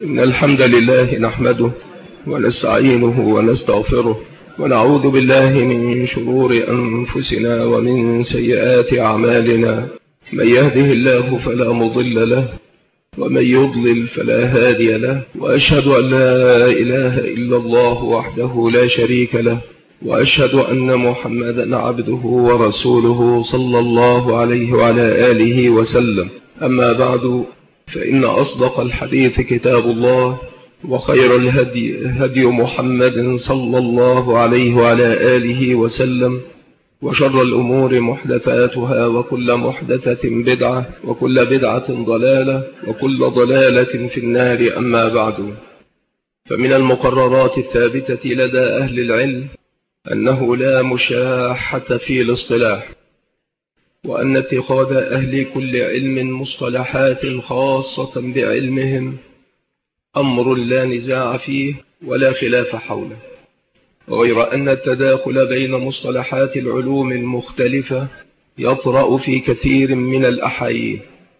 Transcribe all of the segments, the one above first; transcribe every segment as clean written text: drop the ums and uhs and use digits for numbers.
إن الحمد لله نحمده ونستعينه ونستغفره ونعوذ بالله من شرور أنفسنا ومن سيئات أعمالنا. من يهده الله فلا مضل له ومن يضلل فلا هادي له، وأشهد أن لا إله إلا الله وحده لا شريك له، وأشهد أن محمدا عبده ورسوله صلى الله عليه وعلى آله وسلم. أما بعد، فإن أصدق الحديث كتاب الله، وخير الهدي هدي محمد صلى الله عليه وعلى آله وسلم، وشر الأمور محدثاتها، وكل محدثة بدعة، وكل بدعة ضلالة، وكل ضلالة في النار. أما بعد، فمن المقررات الثابتة لدى أهل العلم أنه لا مشاحة في الاصطلاح، وأن اتخاذ أهل كل علم مصطلحات خاصة بعلمهم أمر لا نزاع فيه ولا خلاف حوله، غير أن التداخل بين مصطلحات العلوم المختلفة يطرأ في كثير من الأحايين،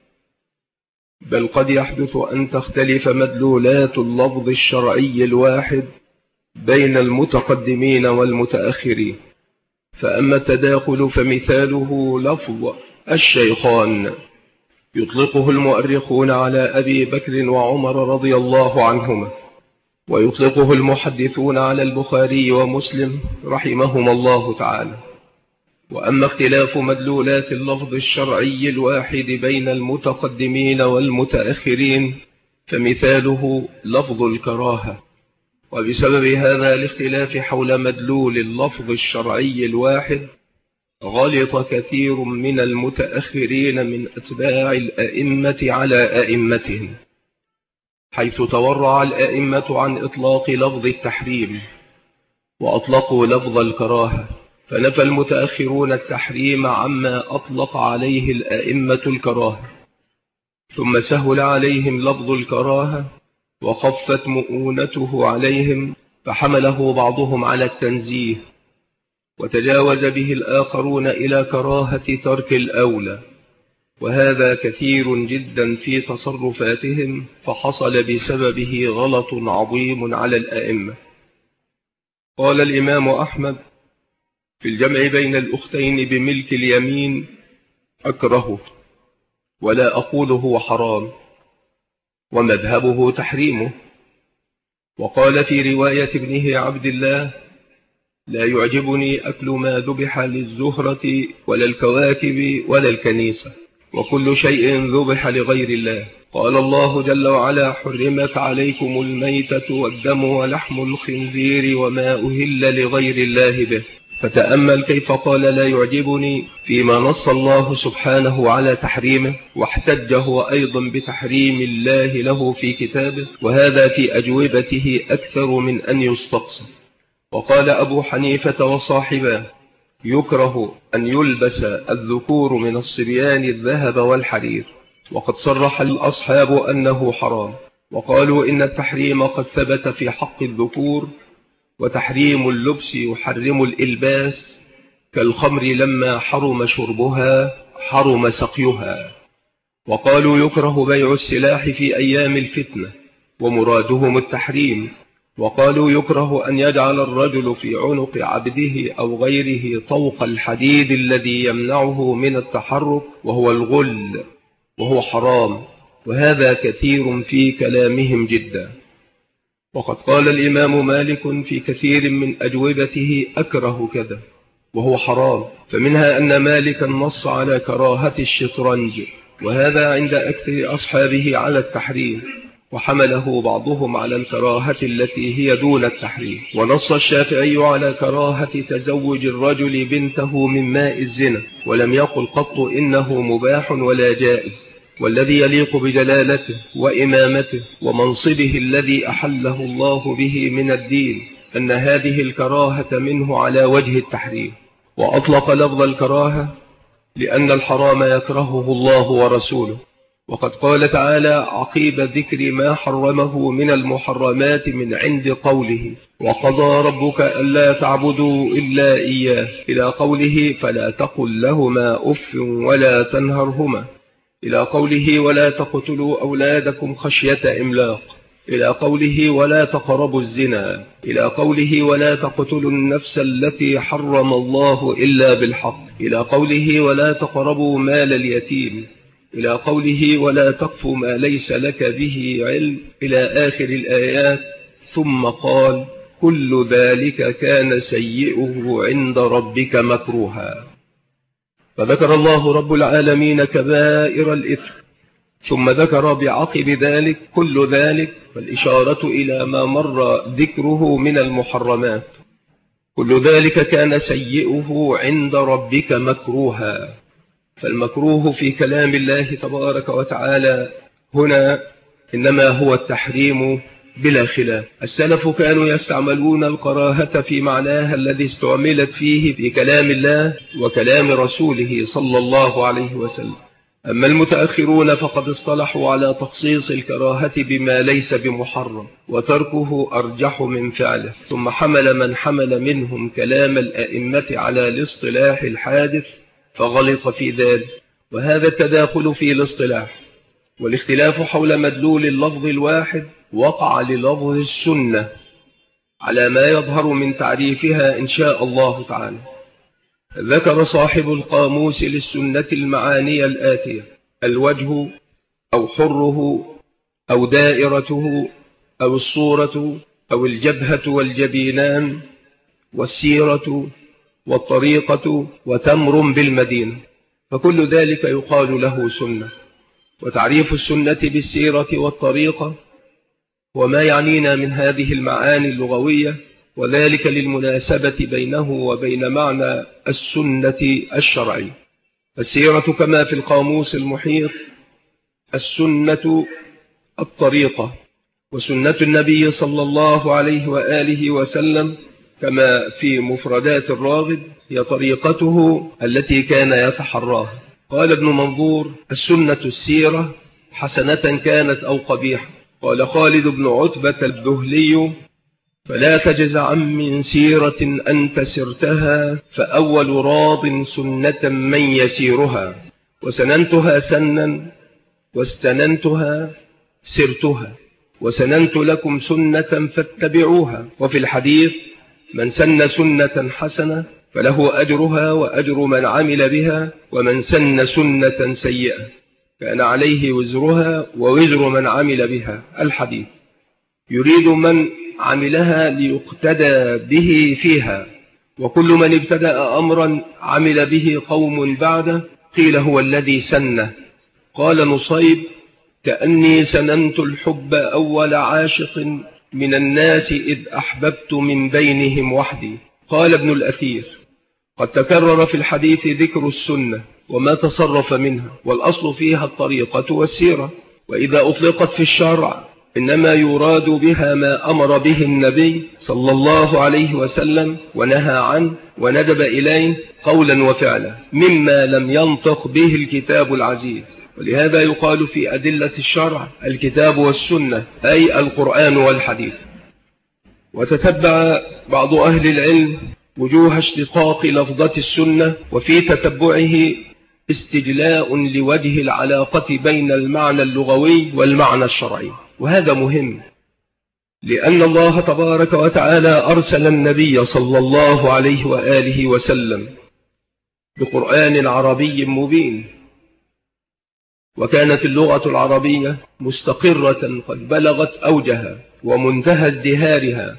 بل قد يحدث أن تختلف مدلولات اللفظ الشرعي الواحد بين المتقدمين والمتأخرين. فأما التداخل فمثاله لفظ الشيخان، يطلقه المؤرخون على أبي بكر وعمر رضي الله عنهما، ويطلقه المحدثون على البخاري ومسلم رحمهما الله تعالى. وأما اختلاف مدلولات اللفظ الشرعي الواحد بين المتقدمين والمتأخرين فمثاله لفظ الكراهة. وبسبب هذا الاختلاف حول مدلول اللفظ الشرعي الواحد غلط كثير من المتأخرين من أتباع الأئمة على أئمتهم، حيث تورع الأئمة عن إطلاق لفظ التحريم وأطلقوا لفظ الكراهة، فنفى المتأخرون التحريم عما أطلق عليه الأئمة الكراهة، ثم سهل عليهم لفظ الكراهة وخفت مؤونته عليهم، فحمله بعضهم على التنزيه، وتجاوز به الآخرون إلى كراهة ترك الأولى، وهذا كثير جدا في تصرفاتهم، فحصل بسببه غلط عظيم على الأئمة. قال الإمام أحمد في الجمع بين الأختين بملك اليمين: أكرهه ولا أقول هو حرام، ومذهبه تحريمه. وقال في رواية ابنه عبد الله: لا يعجبني أكل ما ذبح للزهرة ولا الكواكب ولا الكنيسة، وكل شيء ذبح لغير الله. قال الله جل وعلا: حرمت عليكم الميتة والدم ولحم الخنزير وما أهل لغير الله به. فتأمل كيف قال لا يعجبني فيما نص الله سبحانه على تحريمه، واحتج هو أيضا بتحريم الله له في كتابه، وهذا في أجوبته أكثر من أن يستقصى. وقال أبو حنيفة وصاحباه: يكره أن يلبس الذكور من الصبيان الذهب والحرير، وقد صرح الأصحاب أنه حرام، وقالوا إن التحريم قد ثبت في حق الذكور، وتحريم اللبس يحرم الإلباس، كالخمر لما حرم شربها حرم سقيها. وقالوا يكره بيع السلاح في أيام الفتنة، ومرادهم التحريم. وقالوا يكره أن يجعل الرجل في عنق عبده أو غيره طوق الحديد الذي يمنعه من التحرك، وهو الغل، وهو حرام، وهذا كثير في كلامهم جدا. وقد قال الإمام مالك في كثير من أجوبته: أكره كذا، وهو حرام. فمنها أن مالكا نص على كراهة الشطرنج، وهذا عند أكثر أصحابه على التحريم، وحمله بعضهم على الكراهة التي هي دون التحريم. ونص الشافعي على كراهة تزوج الرجل بنته من ماء الزنا، ولم يقل قط إنه مباح ولا جائز. والذي يليق بجلالته وإمامته ومنصبه الذي أحله الله به من الدين أن هذه الكراهة منه على وجه التحريم، وأطلق لفظ الكراهة لأن الحرام يكرهه الله ورسوله. وقد قال تعالى عقيب ذكر ما حرمه من المحرمات من عند قوله: وقضى ربك ألا تعبدوا إلا إياه، إلى قوله: فلا تقل لهما أف ولا تنهرهما، إلى قوله: ولا تقتلوا أولادكم خشية إملاق. إلى قوله ولا تقربوا الزنا، إلى قوله ولا تقتلوا النفس التي حرم الله إلا بالحق، إلى قوله ولا تقربوا مال اليتيم، إلى قوله ولا تقف ما ليس لك به علم، إلى آخر الآيات. ثم قال كل ذلك كان سيئه عند ربك مكروها. فذكر الله رب العالمين كبائر الإثم، ثم ذكر بعقب ذلك كل ذلك، فالإشارة إلى ما مر ذكره من المحرمات. كل ذلك كان سيئه عند ربك مكروها. فالمكروه في كلام الله تبارك وتعالى هنا إنما هو التحريم بلا خلاف. السلف كانوا يستعملون الكراهة في معناها الذي استعملت فيه في كلام الله وكلام رسوله صلى الله عليه وسلم. أما المتأخرون فقد اصطلحوا على تخصيص الكراهة بما ليس بمحرم، وتركه أرجح من فعله. ثم حمل من حمل منهم كلام الأئمة على الاصطلاح الحادث فغلط في ذلك، وهذا التداخل في الاصطلاح والاختلاف حول مدلول اللفظ الواحد وقع للفظ السنة على ما يظهر من تعريفها إن شاء الله تعالى. ذكر صاحب القاموس للسنة المعاني الآتية: الوجه أو حره أو دائرته أو الصورة أو الجبهة والجبينان والسيرة والطريقة وتمر بالمدينة، فكل ذلك يقال له سنة. وتعريف السنة بالسيرة والطريقة وما يعنينا من هذه المعاني اللغوية، وذلك للمناسبة بينه وبين معنى السنة الشرعي. السيرة كما في القاموس المحيط، السنة الطريقة، وسنة النبي صلى الله عليه وآله وسلم كما في مفردات الراغب هي طريقته التي كان يتحراها. قال ابن منظور: السنة السيرة حسنة كانت أو قبيحة. قال خالد بن عتبة الذهلي: فلا تجزع من سيرة أنت سرتها، فأول راض سنة من يسيرها، وسننتها سنا واستننتها سرتها، وسننت لكم سنة فاتبعوها. وفي الحديث: من سن سنة حسنة فله أجرها وأجر من عمل بها، ومن سن سنة سيئة كان عليه وزرها ووزر من عمل بها. الحديث يريد من عملها ليقتدى به فيها، وكل من ابتدأ أمرا عمل به قوم بعده قيل هو الذي سنه. قال نصيب: كأني سننت الحب أول عاشق من الناس إذ أحببت من بينهم وحدي. قال ابن الأثير: قد تكرر في الحديث ذكر السنة وما تصرف منها، والأصل فيها الطريقة والسيرة، وإذا أطلقت في الشرع إنما يراد بها ما أمر به النبي صلى الله عليه وسلم ونهى عنه وندب إليه قولا وفعلا مما لم ينطق به الكتاب العزيز. ولهذا يقال في أدلة الشرع الكتاب والسنة، أي القرآن والحديث. وتتبع بعض أهل العلم وجوه اشتقاق لفظة السنة، وفي تتبعه استجلاء لوجه العلاقة بين المعنى اللغوي والمعنى الشرعي. وهذا مهم، لأن الله تبارك وتعالى أرسل النبي صلى الله عليه وآله وسلم بقرآن عربي مبين، وكانت اللغة العربية مستقرة قد بلغت أوجها ومنتهى ازدهارها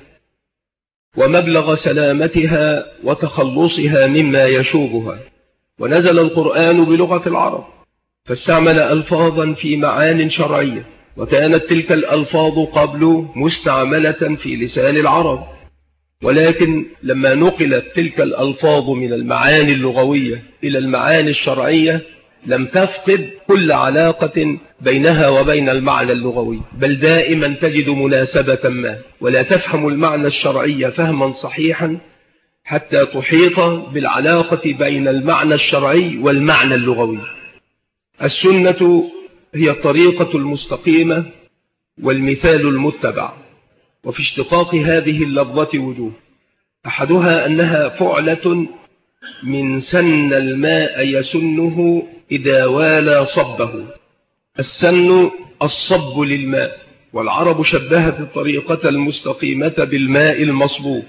ومبلغ سلامتها وتخلصها مما يشوبها. ونزل القرآن بلغة العرب فاستعمل ألفاظا في معان شرعية، وكانت تلك الألفاظ قبل مستعملة في لسان العرب، ولكن لما نقلت تلك الألفاظ من المعاني اللغوية إلى المعاني الشرعية لم تفقد كل علاقة بينها وبين المعنى اللغوي، بل دائما تجد مناسبة ما، ولا تفهم المعنى الشرعي فهما صحيحا حتى تحيط بالعلاقة بين المعنى الشرعي والمعنى اللغوي. السنة هي الطريقة المستقيمة والمثال المتبع. وفي اشتقاق هذه اللفظة وجوه: أحدها أنها فعلة من سن الماء يسنه إذا والى صبه. السن الصب للماء، والعرب شبهت الطريقة المستقيمة بالماء المصبوب،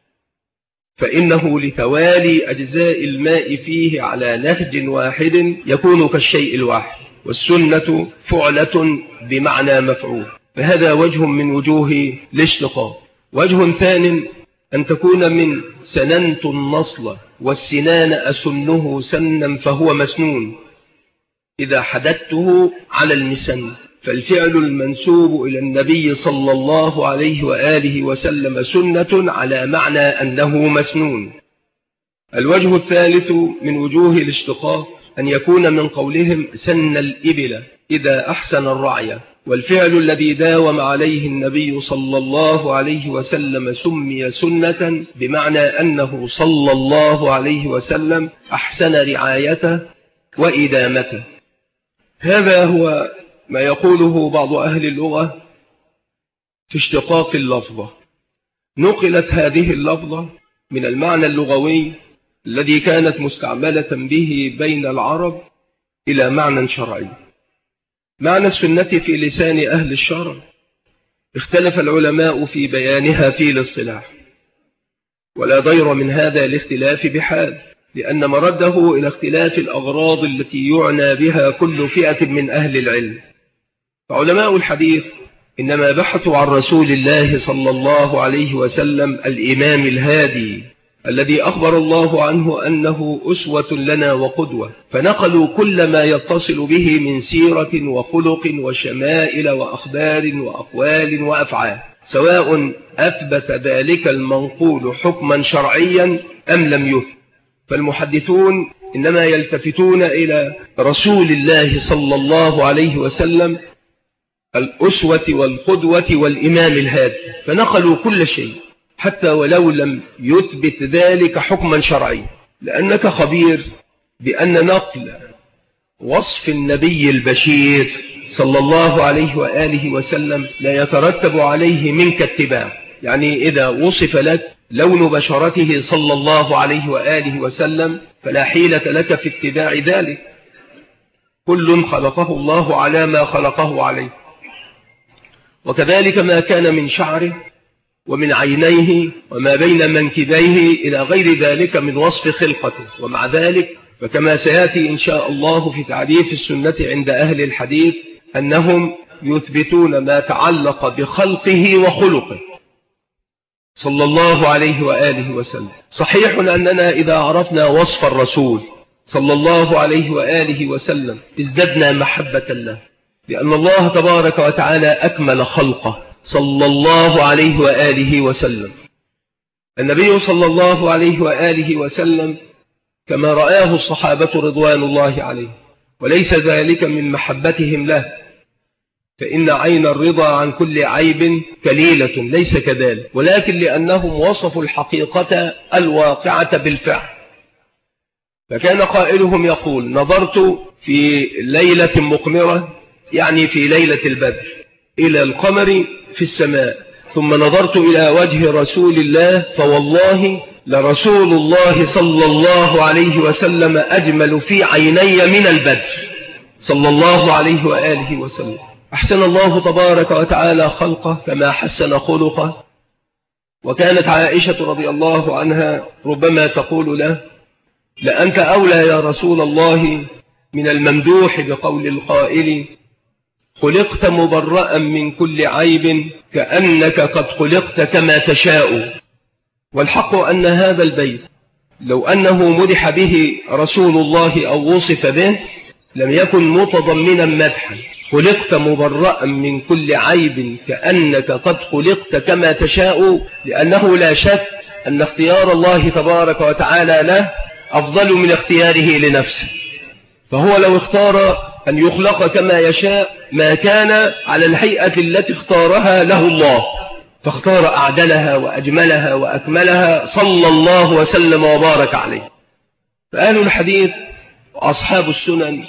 فإنه لتوالي أجزاء الماء فيه على نهج واحد يكون كالشيء الواحد، والسنة فعلة بمعنى مفعول، فهذا وجه من وجوه الاشتقاق. وجه ثاني أن تكون من سننت النصل والسنان أسنه سنا فهو مسنون إذا حددته على المسن، فالفعل المنسوب إلى النبي صلى الله عليه وآله وسلم سنة على معنى أنه مسنون. الوجه الثالث من وجوه الاشتقاق أن يكون من قولهم سن الإبل إذا أحسن الرعي، والفعل الذي داوم عليه النبي صلى الله عليه وسلم سمي سنة بمعنى أنه صلى الله عليه وسلم أحسن رعايته وإدامته. هذا هو ما يقوله بعض أهل اللغة في اشتقاق اللفظة. نقلت هذه اللفظة من المعنى اللغوي الذي كانت مستعملة به بين العرب إلى معنى شرعي. معنى السنة في لسان أهل الشرع اختلف العلماء في بيانها في الاصطلاح، ولا ضير من هذا الاختلاف بحال، لأن مرده إلى اختلاف الأغراض التي يعنى بها كل فئة من أهل العلم. فعلماء الحديث إنما بحثوا عن رسول الله صلى الله عليه وسلم الإمام الهادي الذي أخبر الله عنه أنه أسوة لنا وقدوة، فنقلوا كل ما يتصل به من سيرة وخلق وشمائل وأخبار وأقوال وأفعال، سواء أثبت ذلك المنقول حكما شرعيا أم لم يثبت. فالمحدثون إنما يلتفتون إلى رسول الله صلى الله عليه وسلم الأسوة والقدوة والإمام الهادي، فنقلوا كل شيء حتى ولو لم يثبت ذلك حكما شرعي، لأنك خبير بأن نقل وصف النبي البشير صلى الله عليه وآله وسلم لا يترتب عليه منك اتباع. يعني إذا وصف لك لون بشرته صلى الله عليه وآله وسلم فلا حيلة لك في اتباع ذلك، كل خلقه الله على ما خلقه عليه. وكذلك ما كان من شعره ومن عينيه وما بين منكبيه إلى غير ذلك من وصف خلقته. ومع ذلك فكما سيأتي إن شاء الله في تعريف السنة عند أهل الحديث أنهم يثبتون ما تعلق بخلقه وخلقه صلى الله عليه وآله وسلم. صحيح أننا إذا عرفنا وصف الرسول صلى الله عليه وآله وسلم ازددنا محبة له، لأن الله تبارك وتعالى أكمل خلقه صلى الله عليه وآله وسلم. النبي صلى الله عليه وآله وسلم كما رآه الصحابة رضوان الله عليه، وليس ذلك من محبتهم له، فإن عين الرضا عن كل عيب كليلة، ليس كذلك، ولكن لأنهم وصفوا الحقيقة الواقعة بالفعل. فكان قائلهم يقول: نظرت في ليلة مقمرة، يعني في ليلة البدر، إلى القمر في السماء، ثم نظرت إلى وجه رسول الله فوالله لرسول الله صلى الله عليه وسلم أجمل في عيني من البدر صلى الله عليه وآله وسلم. أحسن الله تبارك وتعالى خلقه كما حسن خلقه. وكانت عائشة رضي الله عنها ربما تقول له: لأنت أولى يا رسول الله من الممدوح بقول القائل: خلقت مبرأ من كل عيب كأنك قد خلقت كما تشاء. والحق أن هذا البيت لو أنه مدح به رسول الله أو وصف به لم يكن متضمنا مدحا. خلقت مبرأ من كل عيب كأنك قد خلقت كما تشاء، لأنه لا شك أن اختيار الله تبارك وتعالى له أفضل من اختياره لنفسه، فهو لو اختار أن يخلق كما يشاء ما كان على الهيئة التي اختارها له الله، فاختار أعدلها وأجملها وأكملها صلى الله وسلم وبارك عليه. فأهل الحديث وأصحاب السنن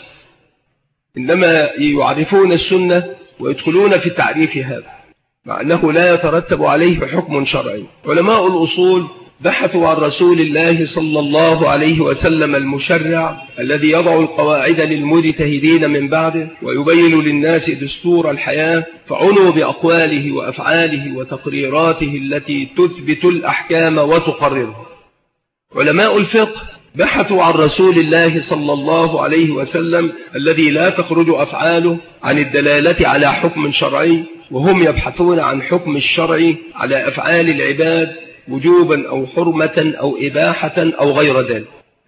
إنما يعرفون السنة ويدخلون في التعريف هذا، مع أنه لا يترتب عليه حكم شرعي. علماء الأصول بحثوا عن رسول الله صلى الله عليه وسلم المشرع الذي يضع القواعد للمجتهدين من بعده ويبين للناس دستور الحياة، فعنوا بأقواله وأفعاله وتقريراته التي تثبت الأحكام وتقررها. علماء الفقه بحثوا عن رسول الله صلى الله عليه وسلم الذي لا تخرج أفعاله عن الدلالة على حكم شرعي، وهم يبحثون عن حكم الشرع على أفعال العباد وجوبا أو حرمة أو إباحة أو غير ذلك.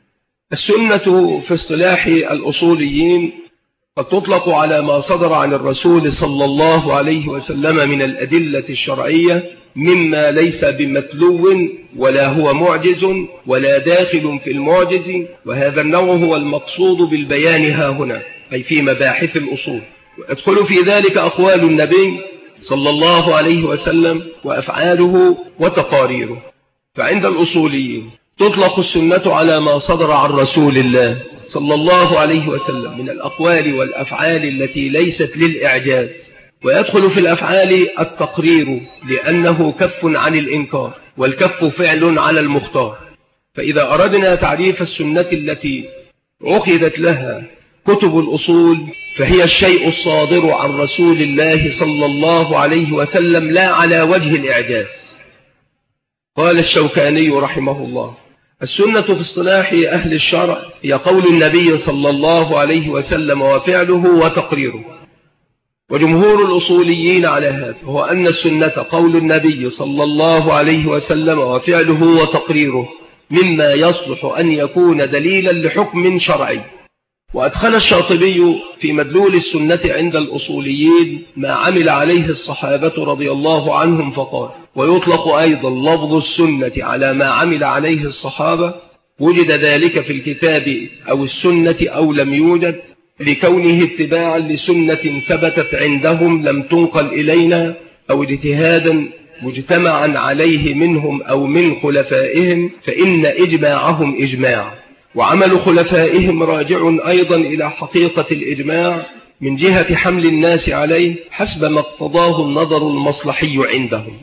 السنة في اصطلاح الأصوليين قد تطلق على ما صدر عن الرسول صلى الله عليه وسلم من الأدلة الشرعية مما ليس بمتلو ولا هو معجز ولا داخل في المعجز، وهذا النوع هو المقصود بالبيان ها هنا، أي في مباحث الأصول. ويدخل في ذلك أقوال النبي صلى الله عليه وسلم وأفعاله وتقاريره. فعند الأصوليين تطلق السنة على ما صدر عن رسول الله صلى الله عليه وسلم من الأقوال والأفعال التي ليست للإعجاز، ويدخل في الأفعال التقرير لأنه كف عن الإنكار، والكف فعل على المختار. فإذا أردنا تعريف السنة التي عقدت لها كتب الأصول فهي الشيء الصادر عن رسول الله صلى الله عليه وسلم لا على وجه الإعجاز. قال الشوكاني رحمه الله: السنة في اصطلاح أهل الشرع هي قول النبي صلى الله عليه وسلم وفعله وتقريره. وجمهور الأصوليين على هذا هو أن السنة قول النبي صلى الله عليه وسلم وفعله وتقريره مما يصلح أن يكون دليلا لحكم شرعي. وأدخل الشاطبي في مدلول السنة عند الأصوليين ما عمل عليه الصحابة رضي الله عنهم فقال: ويطلق أيضا لفظ السنة على ما عمل عليه الصحابة، وجد ذلك في الكتاب أو السنة أو لم يوجد، لكونه اتباعا لسنة ثبتت عندهم لم تنقل إلينا، أو اجتهادا مجتمعا عليه منهم أو من خلفائهم، فإن إجماعهم إجماع، وعمل خلفائهم راجع أيضا إلى حقيقة الإجماع من جهة حمل الناس عليه حسب ما اقتضاه النظر المصلحي عندهم.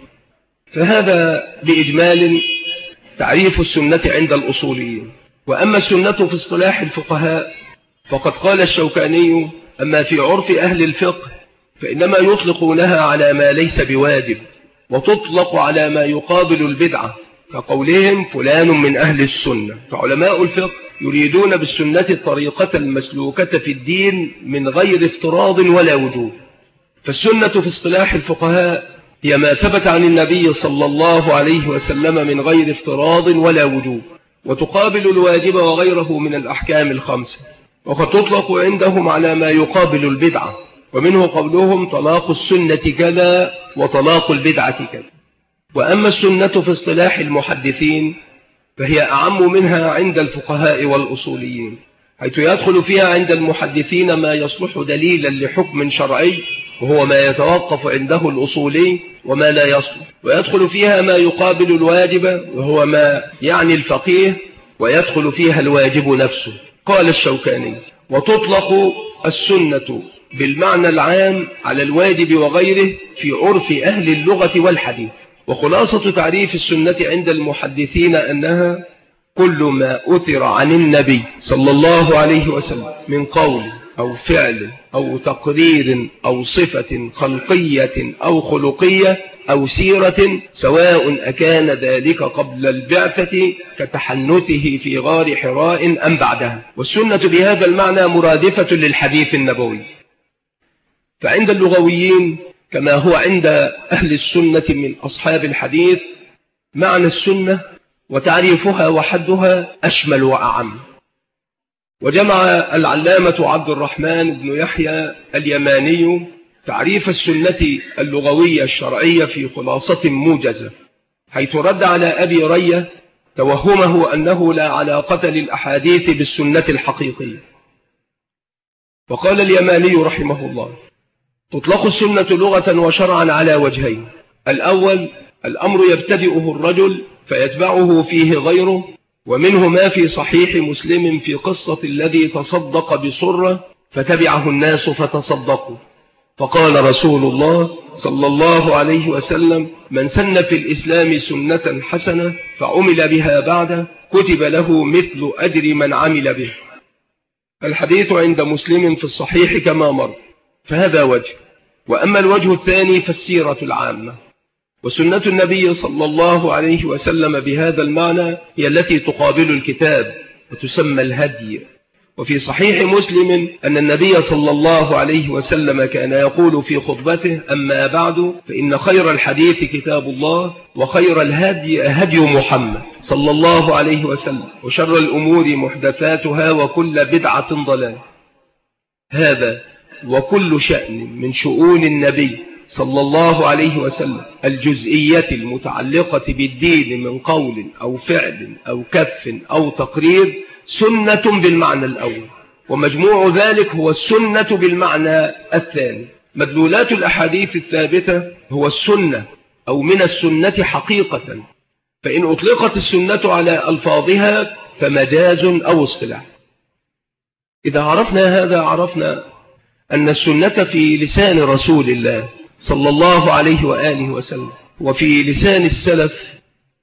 فهذا بإجمال تعريف السنة عند الأصوليين. وأما السنة في اصطلاح الفقهاء فقد قال الشوكاني: أما في عرف أهل الفقه فإنما يطلقونها على ما ليس بواجب، وتطلق على ما يقابل البدعة، كقولهم فلان من أهل السنة. فعلماء الفقه يريدون بالسنة الطريقة المسلوكة في الدين من غير افتراض ولا وجوب. فالسنة في اصطلاح الفقهاء هي ما ثبت عن النبي صلى الله عليه وسلم من غير افتراض ولا وجوب، وتقابل الواجب وغيره من الأحكام الخمسة. وقد تطلق عندهم على ما يقابل البدعة، ومنه قولهم طلاق السنة كذا وطلاق البدعة كذا. وأما السنة في اصطلاح المحدثين فهي أعم منها عند الفقهاء والأصوليين، حيث يدخل فيها عند المحدثين ما يصلح دليلا لحكم شرعي، وهو ما يتوقف عنده الأصولي، وما لا يصلح. ويدخل فيها ما يقابل الواجب، وهو ما يعني الفقيه، ويدخل فيها الواجب نفسه. قال الشوكاني: وتطلق السنة بالمعنى العام على الواجب وغيره في عرف أهل اللغة والحديث. وخلاصة تعريف السنة عند المحدثين أنها كل ما أثر عن النبي صلى الله عليه وسلم من قول أو فعل أو تقرير أو صفة خلقية أو خلقية أو سيرة، سواء أكان ذلك قبل البعثة كتحنثه في غار حراء أم بعدها. والسنة بهذا المعنى مرادفة للحديث النبوي. فعند اللغويين كما هو عند أهل السنة من أصحاب الحديث معنى السنة وتعريفها وحدها أشمل وأعم. وجمع العلامة عبد الرحمن بن يحيى اليماني تعريف السنة اللغوية الشرعية في خلاصة موجزة، حيث رد على أبي رية توهمه أنه لا علاقة للأحاديث بالسنة الحقيقية. وقال اليماني رحمه الله: تطلق السنة لغة وشرعا على وجهين: الأول الأمر يبتدئه الرجل فيتبعه فيه غيره، ومنه ما في صحيح مسلم في قصة الذي تصدق بصرة فتبعه الناس فتصدقوا، فقال رسول الله صلى الله عليه وسلم: من سن في الإسلام سنة حسنة فعمل بها بعد كتب له مثل أجر من عمل به. الحديث عند مسلم في الصحيح كما مر. فهذا وجه. وأما الوجه الثاني فالسيرة العامة، وسنة النبي صلى الله عليه وسلم بهذا المعنى هي التي تقابل الكتاب وتسمى الهدي. وفي صحيح مسلم أن النبي صلى الله عليه وسلم كان يقول في خطبته: أما بعد فإن خير الحديث كتاب الله، وخير الهدي هدي محمد صلى الله عليه وسلم، وشر الأمور محدثاتها، وكل بدعة ضلال. هذا وكل شأن من شؤون النبي صلى الله عليه وسلم الجزئية المتعلقة بالدين من قول أو فعل أو كف أو تقرير سنة بالمعنى الأول، ومجموع ذلك هو السنة بالمعنى الثاني. مدلولات الأحاديث الثابتة هو السنة أو من السنة حقيقة، فإن أطلقت السنة على ألفاظها فمجاز أو اصطلاح. إذا عرفنا هذا عرفنا أن السنة في لسان رسول الله صلى الله عليه وآله وسلم وفي لسان السلف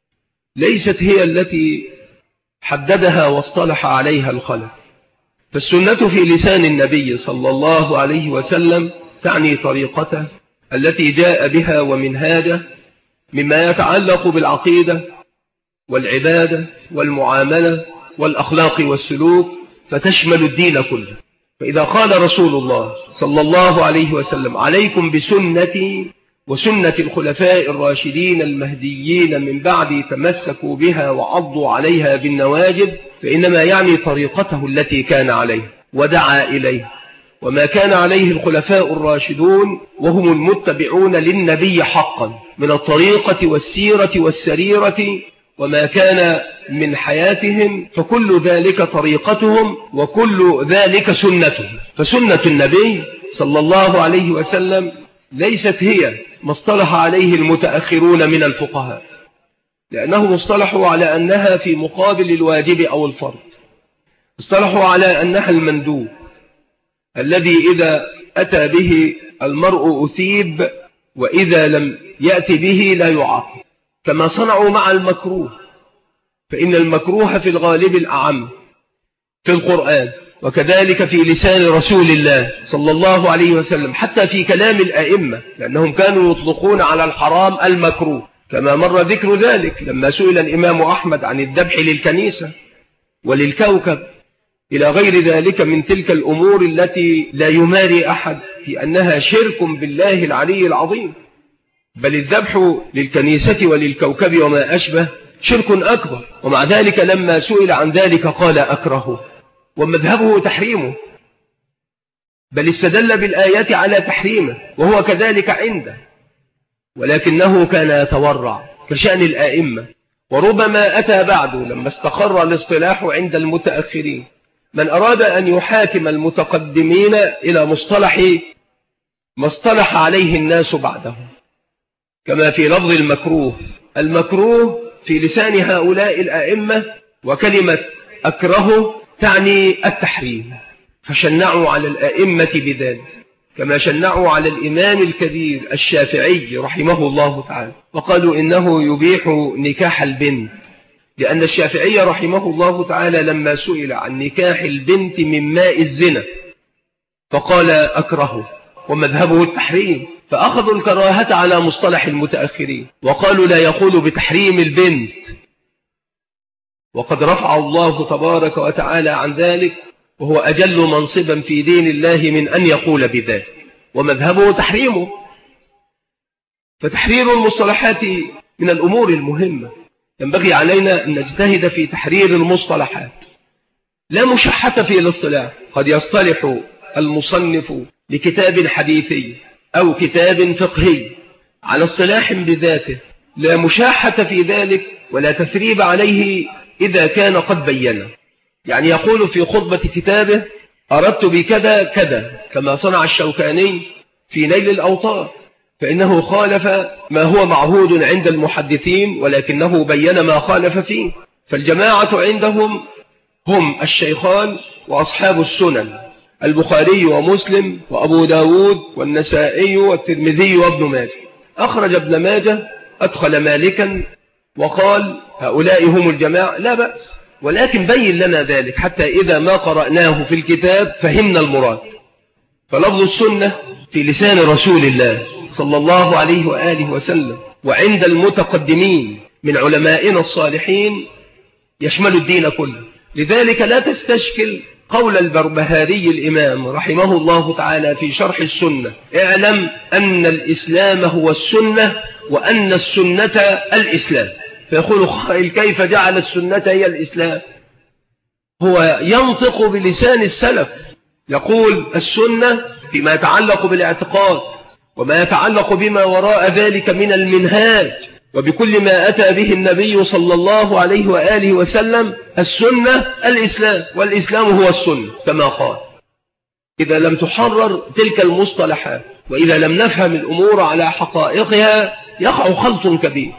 ليست هي التي حددها واصطلح عليها الخلف. فالسنة في لسان النبي صلى الله عليه وسلم تعني طريقته التي جاء بها ومنهاجه مما يتعلق بالعقيدة والعبادة والمعاملة والأخلاق والسلوك، فتشمل الدين كله. فإذا قال رسول الله صلى الله عليه وسلم: عليكم بسنتي وسنة الخلفاء الراشدين المهديين من بعدي تمسكوا بها وعضوا عليها بالنواجذ، فإنما يعني طريقته التي كان عليه ودعا إليه، وما كان عليه الخلفاء الراشدون وهم المتبعون للنبي حقا من الطريقة والسيرة والسريرة، وما كان من حياتهم، فكل ذلك طريقتهم وكل ذلك سنتهم. فسنة النبي صلى الله عليه وسلم ليست هي ما اصطلح عليه المتأخرون من الفقهاء، لأنهم اصطلحوا على أنها في مقابل الواجب أو الفرض. اصطلحوا على أنها المندوب الذي إذا أتى به المرء أثيب، وإذا لم يأتي به لا يعاقب، كما صنعوا مع المكروه. فإن المكروه في الغالب الأعم في القرآن، وكذلك في لسان رسول الله صلى الله عليه وسلم، حتى في كلام الأئمة، لأنهم كانوا يطلقون على الحرام المكروه، كما مر ذكر ذلك لما سئل الإمام أحمد عن الذبح للكنيسة وللكوكب إلى غير ذلك من تلك الأمور التي لا يماري أحد في أنها شرك بالله العلي العظيم. بل الذبح للكنيسة وللكوكب وما أشبه شرك أكبر، ومع ذلك لما سئل عن ذلك قال أكرهه، ومذهبه تحريمه، بل استدل بالآيات على تحريمه وهو كذلك عنده، ولكنه كان يتورع كشأن الآئمة. وربما أتى بعده لما استقر الاصطلاح عند المتأخرين من أراد أن يحاكم المتقدمين إلى مصطلح ما اصطلح عليه الناس بعدهم، كما في لفظ المكروه. المكروه في لسان هؤلاء الآئمة وكلمة أكره تعني التحريم، فشنعوا على الآئمة بذلك، كما شنعوا على الإمام الكبير الشافعي رحمه الله تعالى، وقالوا إنه يبيح نكاح البنت، لأن الشافعي رحمه الله تعالى لما سئل عن نكاح البنت من ماء الزنا فقال أكره، ومذهبه التحريم، فأخذوا الكراهة على مصطلح المتأخرين وقالوا لا يقول بتحريم البنت، وقد رفع الله تبارك وتعالى عن ذلك، وهو أجل منصبا في دين الله من أن يقول بذلك، ومذهبه تحريمه. فتحرير المصطلحات من الأمور المهمة، ينبغي علينا أن نجتهد في تحرير المصطلحات. لا مشحة في الاصطلاح، قد يصطلح المصنف لكتاب حديثي أو كتاب فقهي على اصطلاح بذاته، لا مشاحة في ذلك ولا تثريب عليه إذا كان قد بيّنه. يعني يقول في خطبة كتابه أردت بكذا كذا، كما صنع الشوكاني في نيل الأوطار، فإنه خالف ما هو معهود عند المحدثين، ولكنه بيّن ما خالف فيه. فالجماعة عندهم هم الشيخان وأصحاب السنن، البخاري ومسلم وأبو داود والنسائي والترمذي وابن ماجه. أخرج ابن ماجه أدخل مالكا وقال هؤلاء هم الجماعة، لا بأس، ولكن بين لنا ذلك حتى إذا ما قرأناه في الكتاب فهمنا المراد. فلفظ السنة في لسان رسول الله صلى الله عليه وآله وسلم وعند المتقدمين من علمائنا الصالحين يشمل الدين كله. لذلك لا تستشكل قول البربهاري الإمام رحمه الله تعالى في شرح السنة: اعلم أن الإسلام هو السنة وأن السنة الإسلام. فيقول قائل: كيف جعل السنة هي الإسلام؟ هو ينطق بلسان السلف، يقول السنة فيما يتعلق بالاعتقاد وما يتعلق بما وراء ذلك من المنهاج وبكل ما أتى به النبي صلى الله عليه وآله وسلم. السنة الإسلام، والإسلام هو السنة كما قال. إذا لم تحرر تلك المصطلحات وإذا لم نفهم الأمور على حقائقها يقع خلط كبير.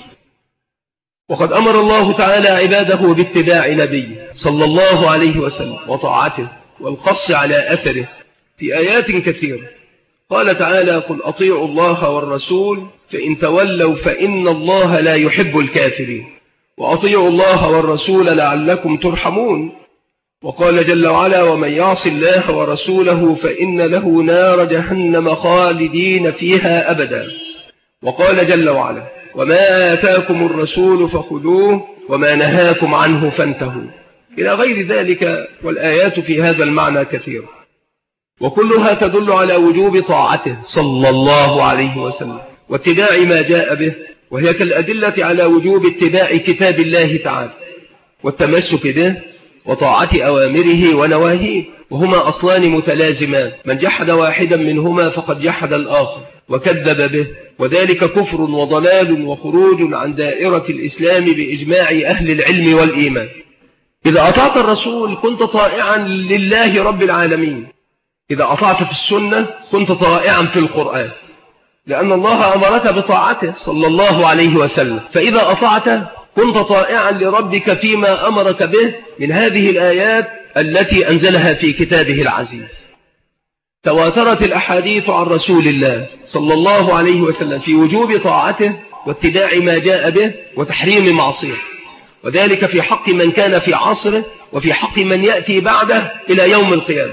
وقد أمر الله تعالى عباده باتباع نبيه صلى الله عليه وسلم وطاعته والقص على أثره في آيات كثيرة. قال تعالى: قل أطيعوا الله والرسول فإن تولوا فإن الله لا يحب الكافرين وأطيعوا الله والرسول لعلكم ترحمون. وقال جل وعلا: ومن يعص الله ورسوله فإن له نار جهنم خالدين فيها أبدا. وقال جل وعلا: وما آتاكم الرسول فخذوه وما نهاكم عنه فانتهوا، إلى غير ذلك. والآيات في هذا المعنى كثيرة، وكلها تدل على وجوب طاعته صلى الله عليه وسلم واتباع ما جاء به، وهي كالأدلة على وجوب اتباع كتاب الله تعالى والتمسك به وطاعة أوامره ونواهيه، وهما أصلان متلازمان. من جحد واحدا منهما فقد جحد الآخر وكذب به، وذلك كفر وضلال وخروج عن دائرة الإسلام بإجماع أهل العلم والإيمان. إذا أطعت الرسول كنت طائعا لله رب العالمين، إذا أطعت في السنة كنت طائعا في القرآن، لأن الله أمرك بطاعته صلى الله عليه وسلم. فإذا أطعت كنت طائعا لربك فيما أمرك به من هذه الآيات التي أنزلها في كتابه العزيز. تواترت الأحاديث عن رسول الله صلى الله عليه وسلم في وجوب طاعته واتباع ما جاء به وتحريم معصيته، وذلك في حق من كان في عصره وفي حق من يأتي بعده إلى يوم القيامة.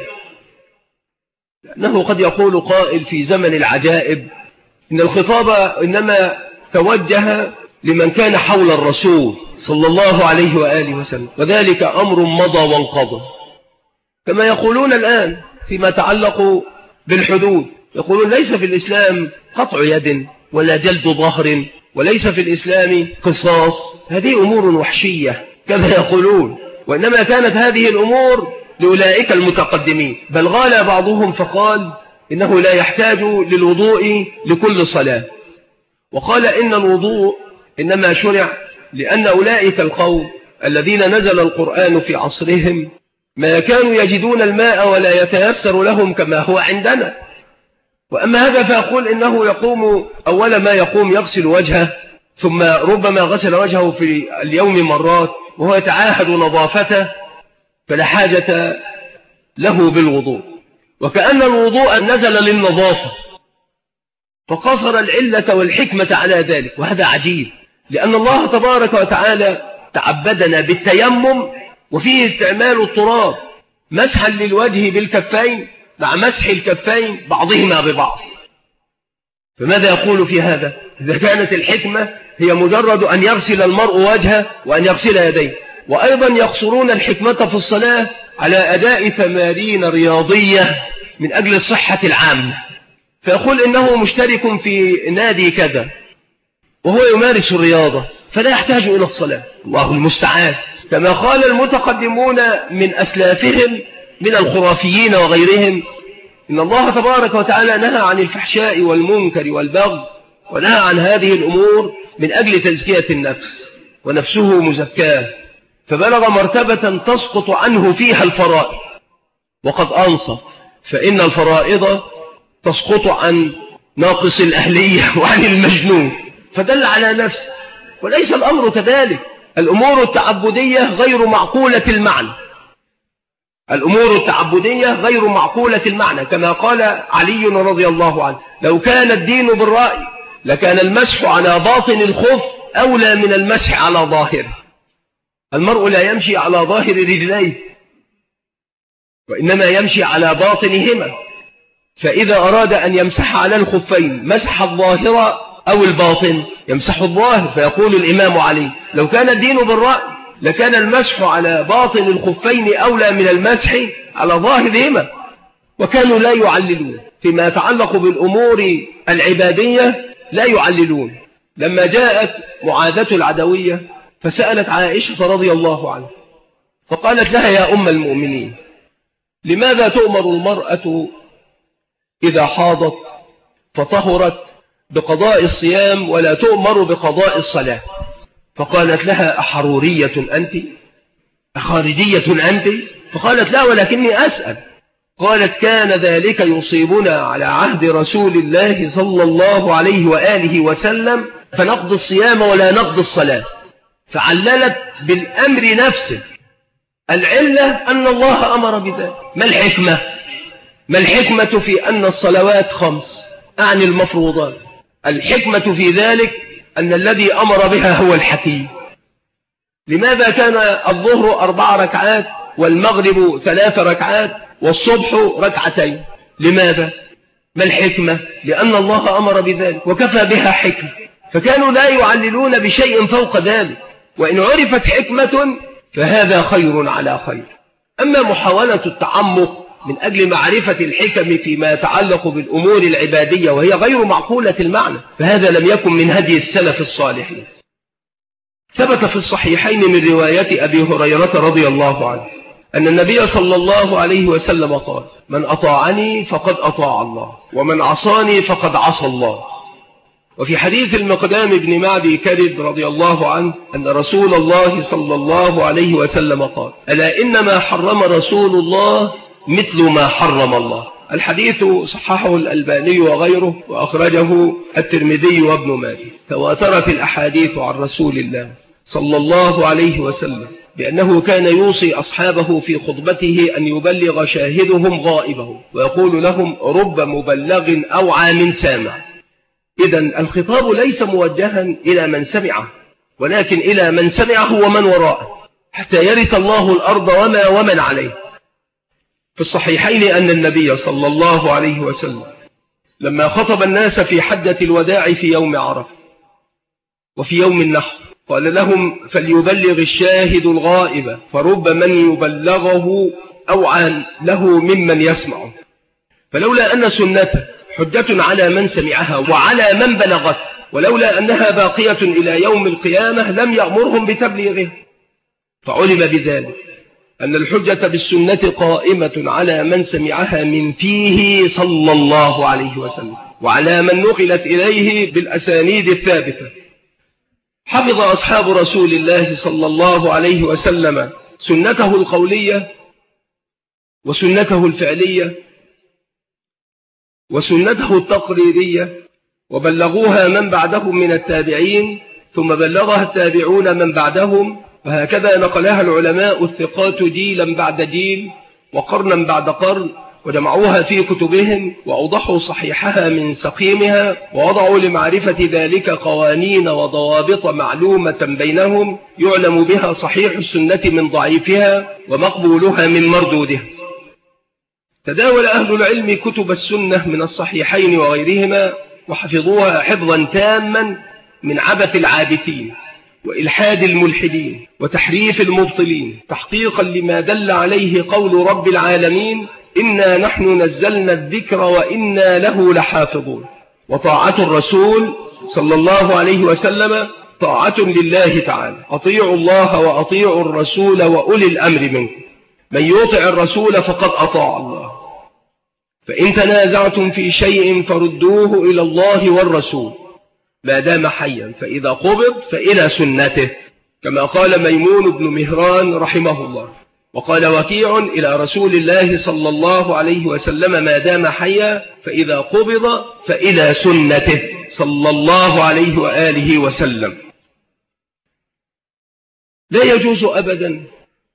لأنه قد يقول قائل في زمن العجائب إن الخطاب إنما توجه لمن كان حول الرسول صلى الله عليه وآله وسلم، وذلك أمر مضى وانقضى. كما يقولون الآن فيما تعلق بالحدود، يقولون ليس في الإسلام قطع يد ولا جلد ظهر، وليس في الإسلام قصاص. هذه أمور وحشية كما يقولون، وإنما كانت هذه الأمور لأولئك المتقدمين. بل غال بعضهم فقال إنه لا يحتاج للوضوء لكل صلاة، وقال إن الوضوء إنما شرع لأن أولئك القوم الذين نزل القرآن في عصرهم ما كانوا يجدون الماء ولا يتيسر لهم كما هو عندنا. وأما هذا فأقول إنه يقوم أول ما يقوم يغسل وجهه، ثم ربما غسل وجهه في اليوم مرات وهو يتعاهد نظافته، فلا حاجة له بالوضوء، وكأن الوضوء نزل للنظافة فقصر العلة والحكمة على ذلك. وهذا عجيب، لأن الله تبارك وتعالى تعبدنا بالتيمم وفيه استعمال التراب مسحا للوجه بالكفين مع مسح الكفين بعضهما ببعض. فماذا يقول في هذا؟ إذا كانت الحكمة هي مجرد أن يغسل المرء وجهه وأن يغسل يديه. وأيضا يقصرون الحكمة في الصلاة على أداء تمارين رياضية من أجل الصحة العامة، فيقول إنه مشترك في نادي كذا وهو يمارس الرياضة فلا يحتاج إلى الصلاة. الله المستعان. كما قال المتقدمون من أسلافهم من الخرافيين وغيرهم إن الله تبارك وتعالى نهى عن الفحشاء والمنكر والبغي، ونهى عن هذه الأمور من أجل تزكية النفس، ونفسه مزكاة، فبلغ مرتبة تسقط عنه فيها الفرائض. وقد أنصف، فإن الفرائض تسقط عن ناقص الأهلية وعن المجنون، فدل على نفسه. وليس الأمر كذلك، الأمور التعبدية غير معقولة المعنى. الأمور التعبدية غير معقولة المعنى، كما قال علي رضي الله عنه: لو كان الدين بالرأي لكان المسح على باطن الخف أولى من المسح على ظاهره. المرء لا يمشي على ظاهر رجليه، وإنما يمشي على باطنهما، فإذا أراد أن يمسح على الخفين مسح الظاهر أو الباطن يمسح الظاهر. فيقول الإمام علي: لو كان الدين بالرأي لكان المسح على باطن الخفين أولى من المسح على ظاهرهما. وكانوا لا يعللون فيما يتعلق بالأمور العبادية، لا يعللون. لما جاءت معاذة العدوية فسألت عائشة رضي الله عنها فقالت لها: يا أم المؤمنين، لماذا تؤمر المرأة إذا حاضت فطهرت بقضاء الصيام ولا تؤمر بقضاء الصلاة؟ فقالت لها: أحرورية أنت؟ أخارجية أنت؟ فقالت: لا، ولكني أسأل. قالت: كان ذلك يصيبنا على عهد رسول الله صلى الله عليه وآله وسلم، فنقضي الصيام ولا نقضي الصلاة. فعللت بالأمر نفسه. العلة أن الله أمر بذلك. ما الحكمة؟ ما الحكمة في أن الصلوات 5 أعني المفروضات؟ الحكمة في ذلك أن الذي أمر بها هو الحكيم. لماذا كان الظهر 4 ركعات والمغرب 3 ركعات والصبح 2 ركعتين؟ لماذا؟ ما الحكمة؟ لأن الله أمر بذلك وكفى بها حكمة. فكانوا لا يعللون بشيء فوق ذلك، وإن عرفت حكمة فهذا خير على خير. أما محاولة التعمق من أجل معرفة الحكم فيما يتعلق بالأمور العبادية وهي غير معقولة المعنى، فهذا لم يكن من هدي السلف الصالحين. ثبت في الصحيحين من رواية أبي هريرة رضي الله عنه أن النبي صلى الله عليه وسلم قال: من أطاعني فقد أطاع الله، ومن عصاني فقد عصى الله. وفي حديث المقدام بن معدي كرب رضي الله عنه أن رسول الله صلى الله عليه وسلم قال: ألا إنما حرم رسول الله مثل ما حرم الله. الحديث صححه الألباني وغيره، وأخرجه الترمذي وابن ماجه. تواترت الأحاديث عن رسول الله صلى الله عليه وسلم بأنه كان يوصي أصحابه في خطبته أن يبلغ شاهدهم غائبه، ويقول لهم: رب مبلغ أوعى من سامع. إذن الخطاب ليس موجها إلى من سمعه، ولكن إلى من سمعه ومن وراءه، حتى يرث الله الأرض ومن عليه. في الصحيحين أن النبي صلى الله عليه وسلم لما خطب الناس في حجة الوداع في يوم عرفة وفي يوم النحر قال لهم: فليبلغ الشاهد الغائب، فرب من يبلغه أوعى له ممن يسمعه. فلولا أن سنته حجة على من سمعها وعلى من بلغته، ولولا أنها باقية إلى يوم القيامة لم يأمرهم بتبليغه. فعلم بذلك أن الحجة بالسنة قائمة على من سمعها من فيه صلى الله عليه وسلم، وعلى من نقلت إليه بالأسانيد الثابتة. حفظ أصحاب رسول الله صلى الله عليه وسلم سنته القولية وسنته الفعلية وسنته التقريرية، وبلغوها من بعدهم من التابعين، ثم بلغها التابعون من بعدهم، وهكذا نقلها العلماء الثقات جيلا بعد جيل وقرنا بعد قرن، وجمعوها في كتبهم وأوضحوا صحيحها من سقيمها، ووضعوا لمعرفة ذلك قوانين وضوابط معلومة بينهم يعلم بها صحيح السنة من ضعيفها ومقبولها من مردودها. تداول أهل العلم كتب السنة من الصحيحين وغيرهما وحفظوها حفظا تاما من عبث العابثين وإلحاد الملحدين وتحريف المبطلين، تحقيقا لما دل عليه قول رب العالمين: إنا نحن نزلنا الذكر وإنا له لحافظون. وطاعة الرسول صلى الله عليه وسلم طاعة لله تعالى: أطيعوا الله وأطيعوا الرسول وأولي الأمر منكم، من يطع الرسول فقد أطاع الله. فإن تنازعتم في شيء فردوه إلى الله والرسول ما دام حيا، فإذا قبض فإلى سنته، كما قال ميمون بن مهران رحمه الله. وقال وكيع: إلى رسول الله صلى الله عليه وسلم ما دام حيا، فإذا قبض فإلى سنته صلى الله عليه وآله وسلم. لا يجوز أبدا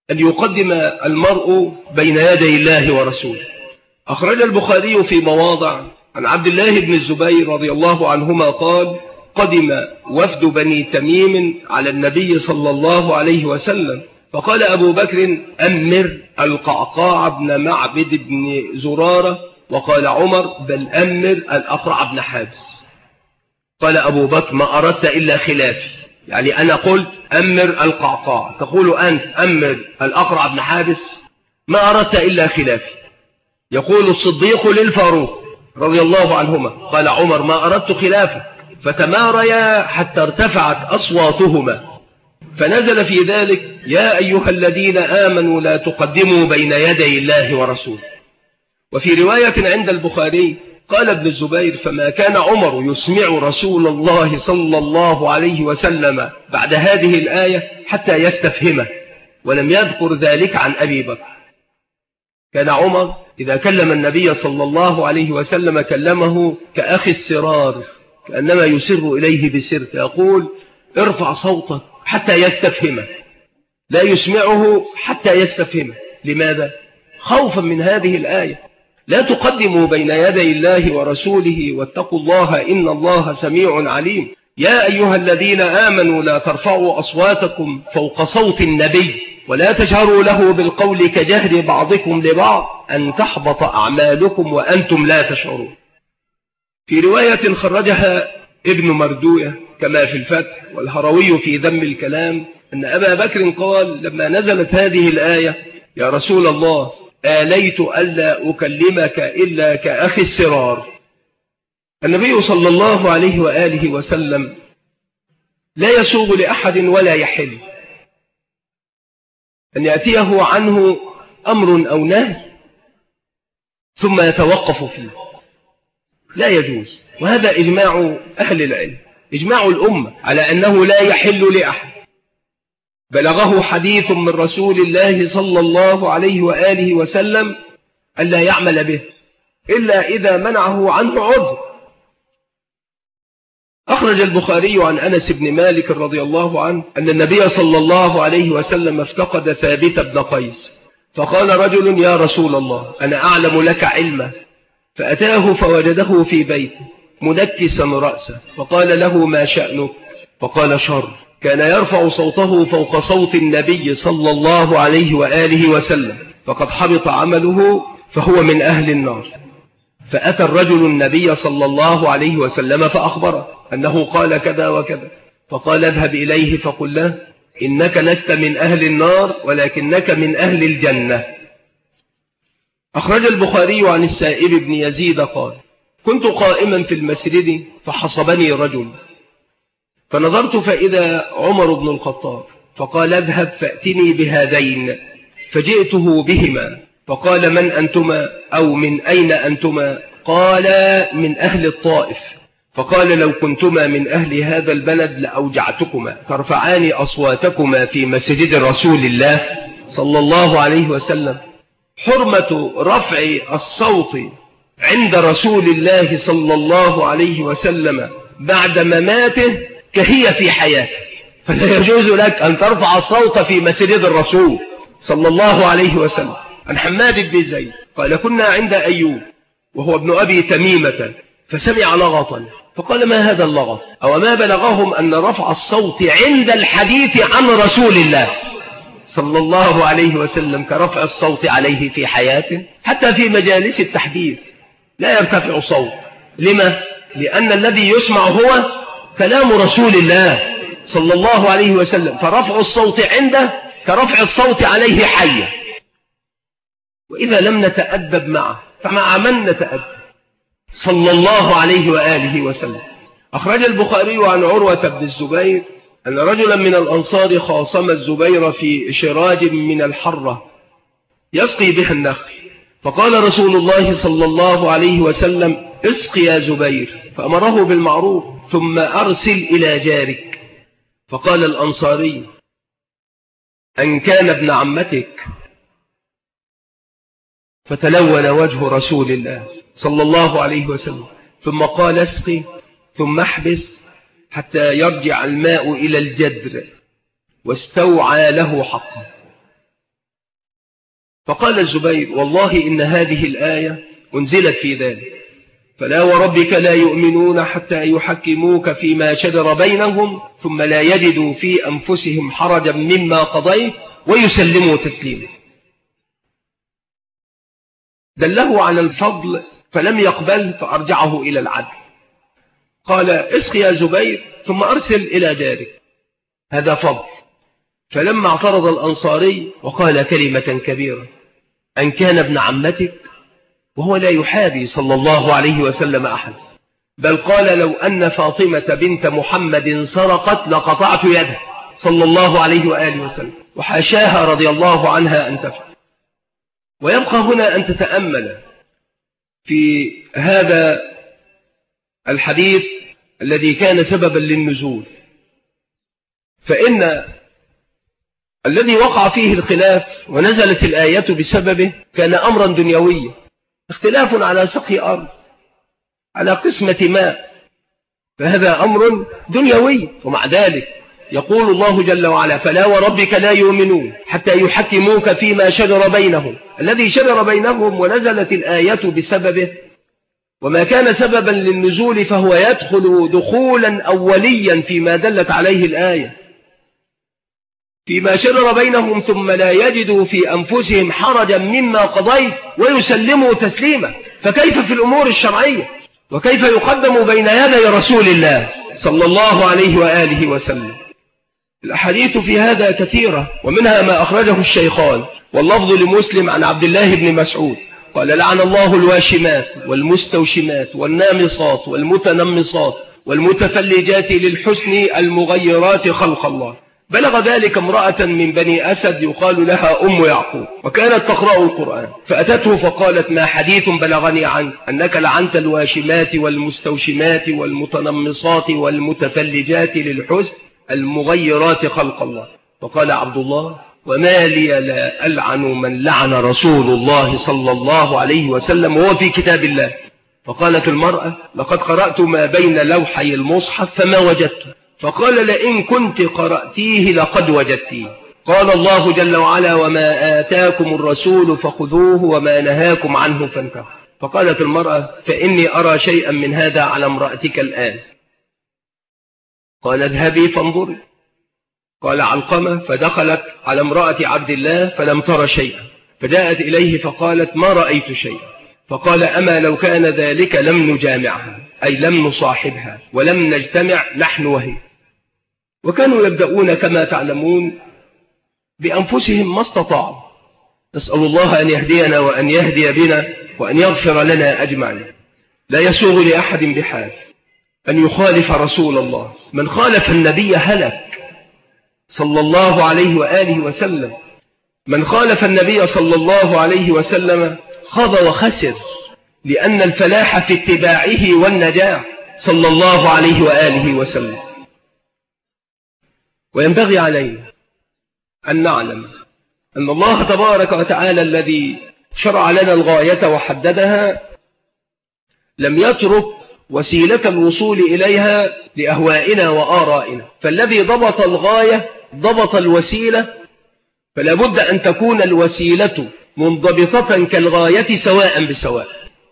أن يقدم المرء بين يدي الله ورسوله. أخرج البخاري في مواضع عن عبد الله بن الزبير رضي الله عنهما قال: قدم وفد بني تميم على النبي صلى الله عليه وسلم، فقال أبو بكر: أمر القعقاع بن معبد بن زرارة، وقال عمر: بل أمر الأقرع بن حابس. قال أبو بكر: ما أردت إلا خلافي، يعني أنا قلت أمر القعقاع، تقول أنت أمر الأقرع بن حابس، ما أردت إلا خلافي. يقول الصديق للفاروق رضي الله عنهما: قال عمر: ما أردت خلافك. فتماريا حتى ارتفعت أصواتهما، فنزل في ذلك: يا أيها الذين آمنوا لا تقدموا بين يدي الله ورسوله. وفي رواية عند البخاري قال ابن الزبير: فما كان عمر يسمع رسول الله صلى الله عليه وسلم بعد هذه الآية حتى يستفهمه، ولم يذكر ذلك عن أبي بكر. كان عمر إذا كلم النبي صلى الله عليه وسلم كلمه كأخي السرار، كأنما يسر إليه بسر، يقول: ارفع صوتك حتى يستفهمه، لا يسمعه حتى يستفهمه. لماذا؟ خوفا من هذه الآية: لا تقدموا بين يدي الله ورسوله واتقوا الله إن الله سميع عليم. يا أيها الذين آمنوا لا ترفعوا أصواتكم فوق صوت النبي ولا تجهروا له بالقول كجهر بعضكم لبعض أن تحبط أعمالكم وأنتم لا تشعرون. في رواية خرجها ابن مردوية كما في الفتح والهروي في ذم الكلام أن أبا بكر قال لما نزلت هذه الآية: يا رسول الله، آليت ألا أكلمك إلا كأخي السرار. النبي صلى الله عليه وآله وسلم لا يسوغ لأحد ولا يحل أن يأتيه عنه أمر أو نهي ثم يتوقف فيه، لا يجوز. وهذا إجماع أهل العلم، إجماع الأمة على أنه لا يحل لأحد بلغه حديث من رسول الله صلى الله عليه وآله وسلم ألا يعمل به إلا إذا منعه عنه عذر. أخرج البخاري عن أنس بن مالك رضي الله عنه أن النبي صلى الله عليه وسلم افتقد ثابت بن قيس، فقال رجل: يا رسول الله، أنا أعلم لك علما. فأتاه فوجده في بيته منكسا رأسه، فقال له: ما شأنك؟ فقال: شر. كان يرفع صوته فوق صوت النبي صلى الله عليه وآله وسلم، فقد حبط عمله فهو من أهل النار. فأتى الرجل النبي صلى الله عليه وسلم فأخبره أنه قال كذا وكذا، فقال: اذهب إليه فقل له إنك لست من أهل النار ولكنك من أهل الجنة. أخرج البخاري عن السائب بن يزيد قال: كنت قائما في المسجد فحصبني رجل، فنظرت فإذا عمر بن الخطاب، فقال: اذهب فأتني بهذين. فجئته بهما، فقال: من أنتما أو من أين أنتما؟ قال: من أهل الطائف. فقال: لو كنتما من أهل هذا البلد لأوجعتكما، ترفعان أصواتكما في مسجد رسول الله صلى الله عليه وسلم. حرمة رفع الصوت عند رسول الله صلى الله عليه وسلم بعد مماته كهي في حياته، فلا يجوز لك أن ترفع الصوت في مسجد الرسول صلى الله عليه وسلم. عن حماد بن زيد قال: كنا عند أيوب وهو ابن أبي تميمة، فسمع لغطا، فقال: ما هذا اللغط؟ أو ما بلغهم أن رفع الصوت عند الحديث عن رسول الله صلى الله عليه وسلم كرفع الصوت عليه في حياته؟ حتى في مجالس التحديث لا يرتفع صوت. لما؟ لأن الذي يسمع هو كلام رسول الله صلى الله عليه وسلم، فرفع الصوت عنده كرفع الصوت عليه حيا. وإذا لم نتأدب معه فمع من نتأدب؟ صلى الله عليه وآله وسلم. أخرج البخاري عن عروة بن الزبير أن رجلا من الأنصار خاصم الزبير في شراج من الحرة يسقي بها النخل، فقال رسول الله صلى الله عليه وسلم: اسق يا زبير، فأمره بالمعروف ثم أرسل إلى جارك. فقال الأنصاري: أن كان ابن عمتك؟ فتلون وجه رسول الله صلى الله عليه وسلم، ثم قال: اسقي ثم احبس حتى يرجع الماء إلى الجدر واستوعى له حقه. فقال الزبير: والله إن هذه الآية أنزلت في ذلك، فلا وربك لا يؤمنون حتى يحكموك فيما شجر بينهم ثم لا يجدوا في أنفسهم حرجا مما قضيت ويسلموا تسليما. دله على الفضل فلم يقبل فأرجعه إلى العدل. قال: اسق يا زبير ثم أرسل إلى جارك، هذا فضل. فلما اعترض الأنصاري وقال كلمة كبيرة: أن كان ابن عمتك، وهو لا يحابي صلى الله عليه وسلم أحد، بل قال: لو أن فاطمة بنت محمد سرقت لقطعت يدها صلى الله عليه وآله وسلم، وحاشاها رضي الله عنها أن تفعل. ويبقى هنا أن تتأمل في هذا الحديث الذي كان سببا للنزول، فإن الذي وقع فيه الخلاف ونزلت الآية بسببه كان أمرا دنيويا، اختلاف على سقي أرض، على قسمة ماء، فهذا أمر دنيوي. ومع ذلك يقول الله جل وعلا: فلا وربك لا يؤمنون حتى يحكموك فيما شجر بينهم. الذي شجر بينهم ونزلت الآية بسببه، وما كان سببا للنزول فهو يدخل دخولا أوليا فيما دلت عليه الآية، فيما شجر بينهم ثم لا يجدوا في أنفسهم حرجا مما قضيت ويسلموا تسليما. فكيف في الأمور الشرعية؟ وكيف يقدم بين يدي رسول الله صلى الله عليه وآله وسلم؟ الأحاديث في هذا كثيرة، ومنها ما أخرجه الشيخان واللفظ لمسلم عن عبد الله بن مسعود قال: لعن الله الواشمات والمستوشمات والنامصات والمتنمصات والمتفلجات للحسن المغيرات خلق الله. بلغ ذلك امرأة من بني أسد يقال لها أم يعقوب، وكانت تقرأ القرآن، فأتته فقالت: ما حديث بلغني عنك أنك لعنت الواشمات والمستوشمات والمتنمصات والمتفلجات للحسن المغيرات خلق الله. فقال عبد الله: وما لي لا ألعن من لعن رسول الله صلى الله عليه وسلم وهو في كتاب الله. فقالت المرأة: لقد قرأت ما بين لوحي المصحف فما وجدت. فقال: لئن كنت قرأتيه لقد وجدتيه. قال الله جل وعلا: وما آتاكم الرسول فخذوه وما نهاكم عنه فانتهوا. فقالت المرأة: فإني أرى شيئا من هذا على امرأتك الآن. قال: اذهبي فانظري. قال علقمة: فدخلت على امرأة عبد الله فلم تر شيئا، فجاءت إليه فقالت: ما رأيت شيئا. فقال: أما لو كان ذلك لم نجامعها، أي لم نصاحبها ولم نجتمع نحن وهي. وكانوا يبدأون كما تعلمون بأنفسهم ما استطاعوا. نسأل الله أن يهدينا وأن يهدي بنا وأن يغفر لنا أجمعين. لا يسوغ لأحد بحال أن يخالف رسول الله. من خالف النبي هلك صلى الله عليه وآله وسلم. من خالف النبي صلى الله عليه وسلم خاض وخسر، لأن الفلاح في اتباعه والنجاح صلى الله عليه وآله وسلم. وينبغي علينا أن نعلم أن الله تبارك وتعالى الذي شرع لنا الغاية وحددها لم يترك وسيلة الوصول إليها لأهوائنا وآرائنا، فالذي ضبط الغاية ضبط الوسيلة، فلا بد أن تكون الوسيلة منضبطة كالغاية سواء بسواء.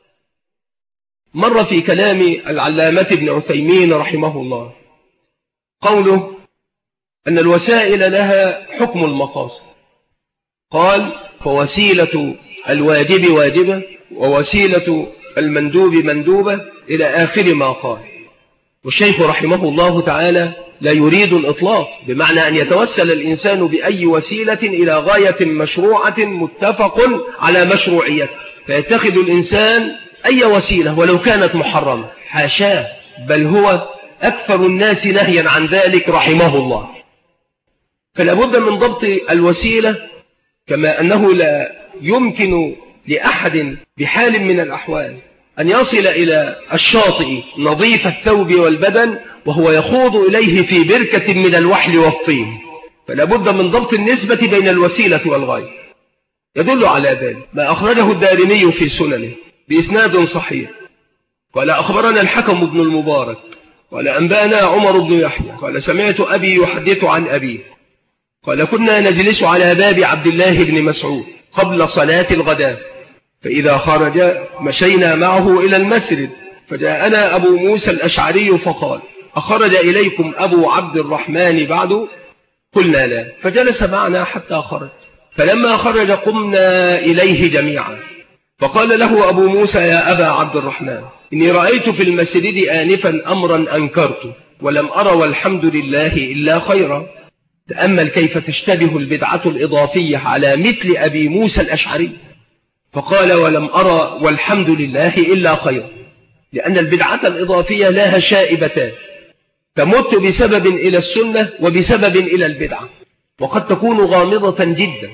مر في كلام العلامة ابن عثيمين رحمه الله قوله أن الوسائل لها حكم المقاصد. قال: فوسيلة الواجب واجبة ووسيلة المندوب مندوبة إلى آخر ما قال. والشيخ رحمه الله تعالى لا يريد الإطلاق، بمعنى أن يتوسل الإنسان بأي وسيلة إلى غاية مشروعة متفق على مشروعيته، فيتخذ الإنسان أي وسيلة ولو كانت محرمة، حاشاه، بل هو أكثر الناس نهيا عن ذلك رحمه الله. فلا بد من ضبط الوسيلة، كما أنه لا يمكن لأحد بحال من الأحوال أن يصل إلى الشاطئ نظيف الثوب والبدن وهو يخوض إليه في بركة من الوحل والطين. فلا بد من ضبط النسبة بين الوسيلة والغاية. يدل على ذلك ما أخرجه الدارمي في سننه بإسناد صحيح قال: أخبرنا الحكم بن المبارك قال: أنبانا عمر بن يحيى قال: سمعت أبي يحدث عن أبيه قال: كنا نجلس على باب عبد الله بن مسعود قبل صلاة الغداء، فإذا خرج مشينا معه إلى المسجد، فجاءنا أبو موسى الأشعري فقال: أخرج إليكم أبو عبد الرحمن بعد؟ قلنا لا، فجلس معنا حتى خرج، فلما خرج قمنا إليه جميعا، فقال له أبو موسى: يا أبا عبد الرحمن، إني رأيت في المسجد آنفا أمرا أنكرته ولم أرى والحمد لله إلا خيرا. تأمل كيف تشتبه البدعة الإضافية على مثل أبي موسى الأشعري، فقال: ولم أرى والحمد لله إلا خيرا، لأن البدعة الإضافية لها شائبتان، تمت بسبب إلى السنة وبسبب إلى البدعة، وقد تكون غامضة جدا،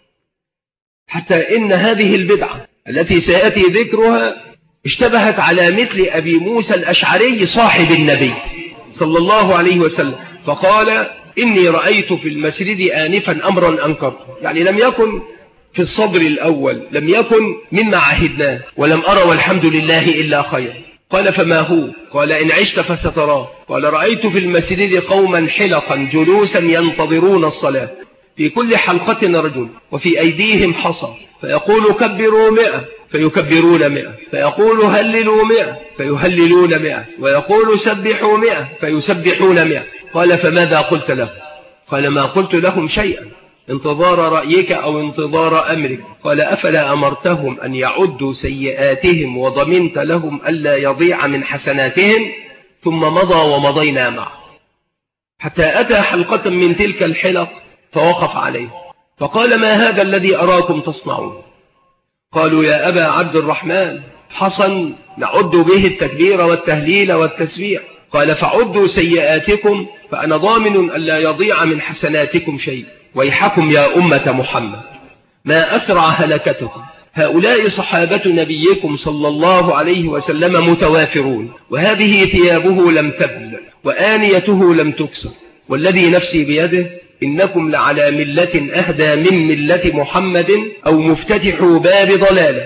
حتى إن هذه البدعة التي سيأتي ذكرها اشتبهت على مثل أبي موسى الأشعري صاحب النبي صلى الله عليه وسلم، فقال: إني رأيت في المسجد آنفا أمرا أنكرته، يعني لم يكن في الصدر الأول، لم يكن مما عهدناه، ولم أرى والحمد لله إلا خير. قال: فما هو؟ قال: إن عشت فستراه. قال: رأيت في المسجد قوما حلقا جلوسا ينتظرون الصلاة، في كل حلقة رجل وفي أيديهم حصى، فيقول: كبروا 100 فيكبرون 100، فيقول: هللوا 100 فيهللون 100، ويقول: سبحوا 100 فيسبحون 100. قال: فماذا قلت له؟ قال: ما قلت لهم شيئا، انتظار رأيك أو انتظار أمرك. قال: أفلا أمرتهم أن يعدوا سيئاتهم وضمنت لهم ألا يضيع من حسناتهم؟ ثم مضى ومضينا معه حتى أتى حلقة من تلك الحلق فوقف عليه، فقال: ما هذا الذي أراكم تصنعون؟ قالوا: يا أبا عبد الرحمن، حصن نعد به التكبير والتهليل والتسبيح. قال: فعدوا سيئاتكم فأنا ضامن ألا يضيع من حسناتكم شيء. ويحكم يا أمة محمد، ما أسرع هلكتكم، هؤلاء صحابة نبيكم صلى الله عليه وسلم متوافرون، وهذه ثيابه لم تبل وآنيته لم تكسر، والذي نفسي بيده إنكم لعلى ملة أهدى من ملة محمد أو مفتتح باب ضلالة.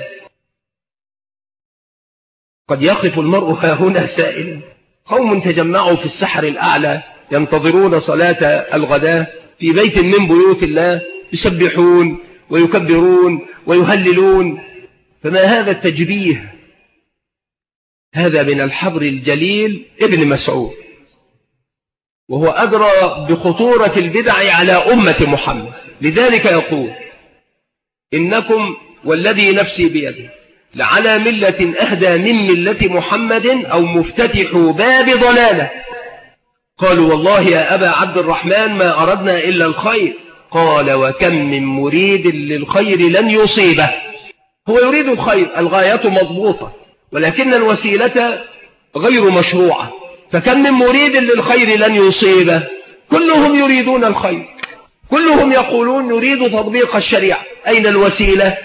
قد يقف المرء ها هنا سائلا: قوم تجمعوا في السحر الأعلى ينتظرون صلاة الغداء في بيت من بيوت الله، يسبحون ويكبرون ويهللون، فما هذا التجبيه؟ هذا من الحبر الجليل ابن مسعود، وهو أدرى بخطورة البدع على أمة محمد، لذلك يقول: إنكم والذي نفسي بيده لعلى ملة أهدى من ملة محمد أو مفتتح باب ضلالة. قالوا: والله يا أبا عبد الرحمن ما أردنا إلا الخير. قال: وكم من مريد للخير لن يصيبه. هو يريد الخير، الغاية مضبوطة، ولكن الوسيلة غير مشروعة، فكم من مريد للخير لن يصيبه. كلهم يريدون الخير، كلهم يقولون نريد تطبيق الشريعة، أين الوسيلة؟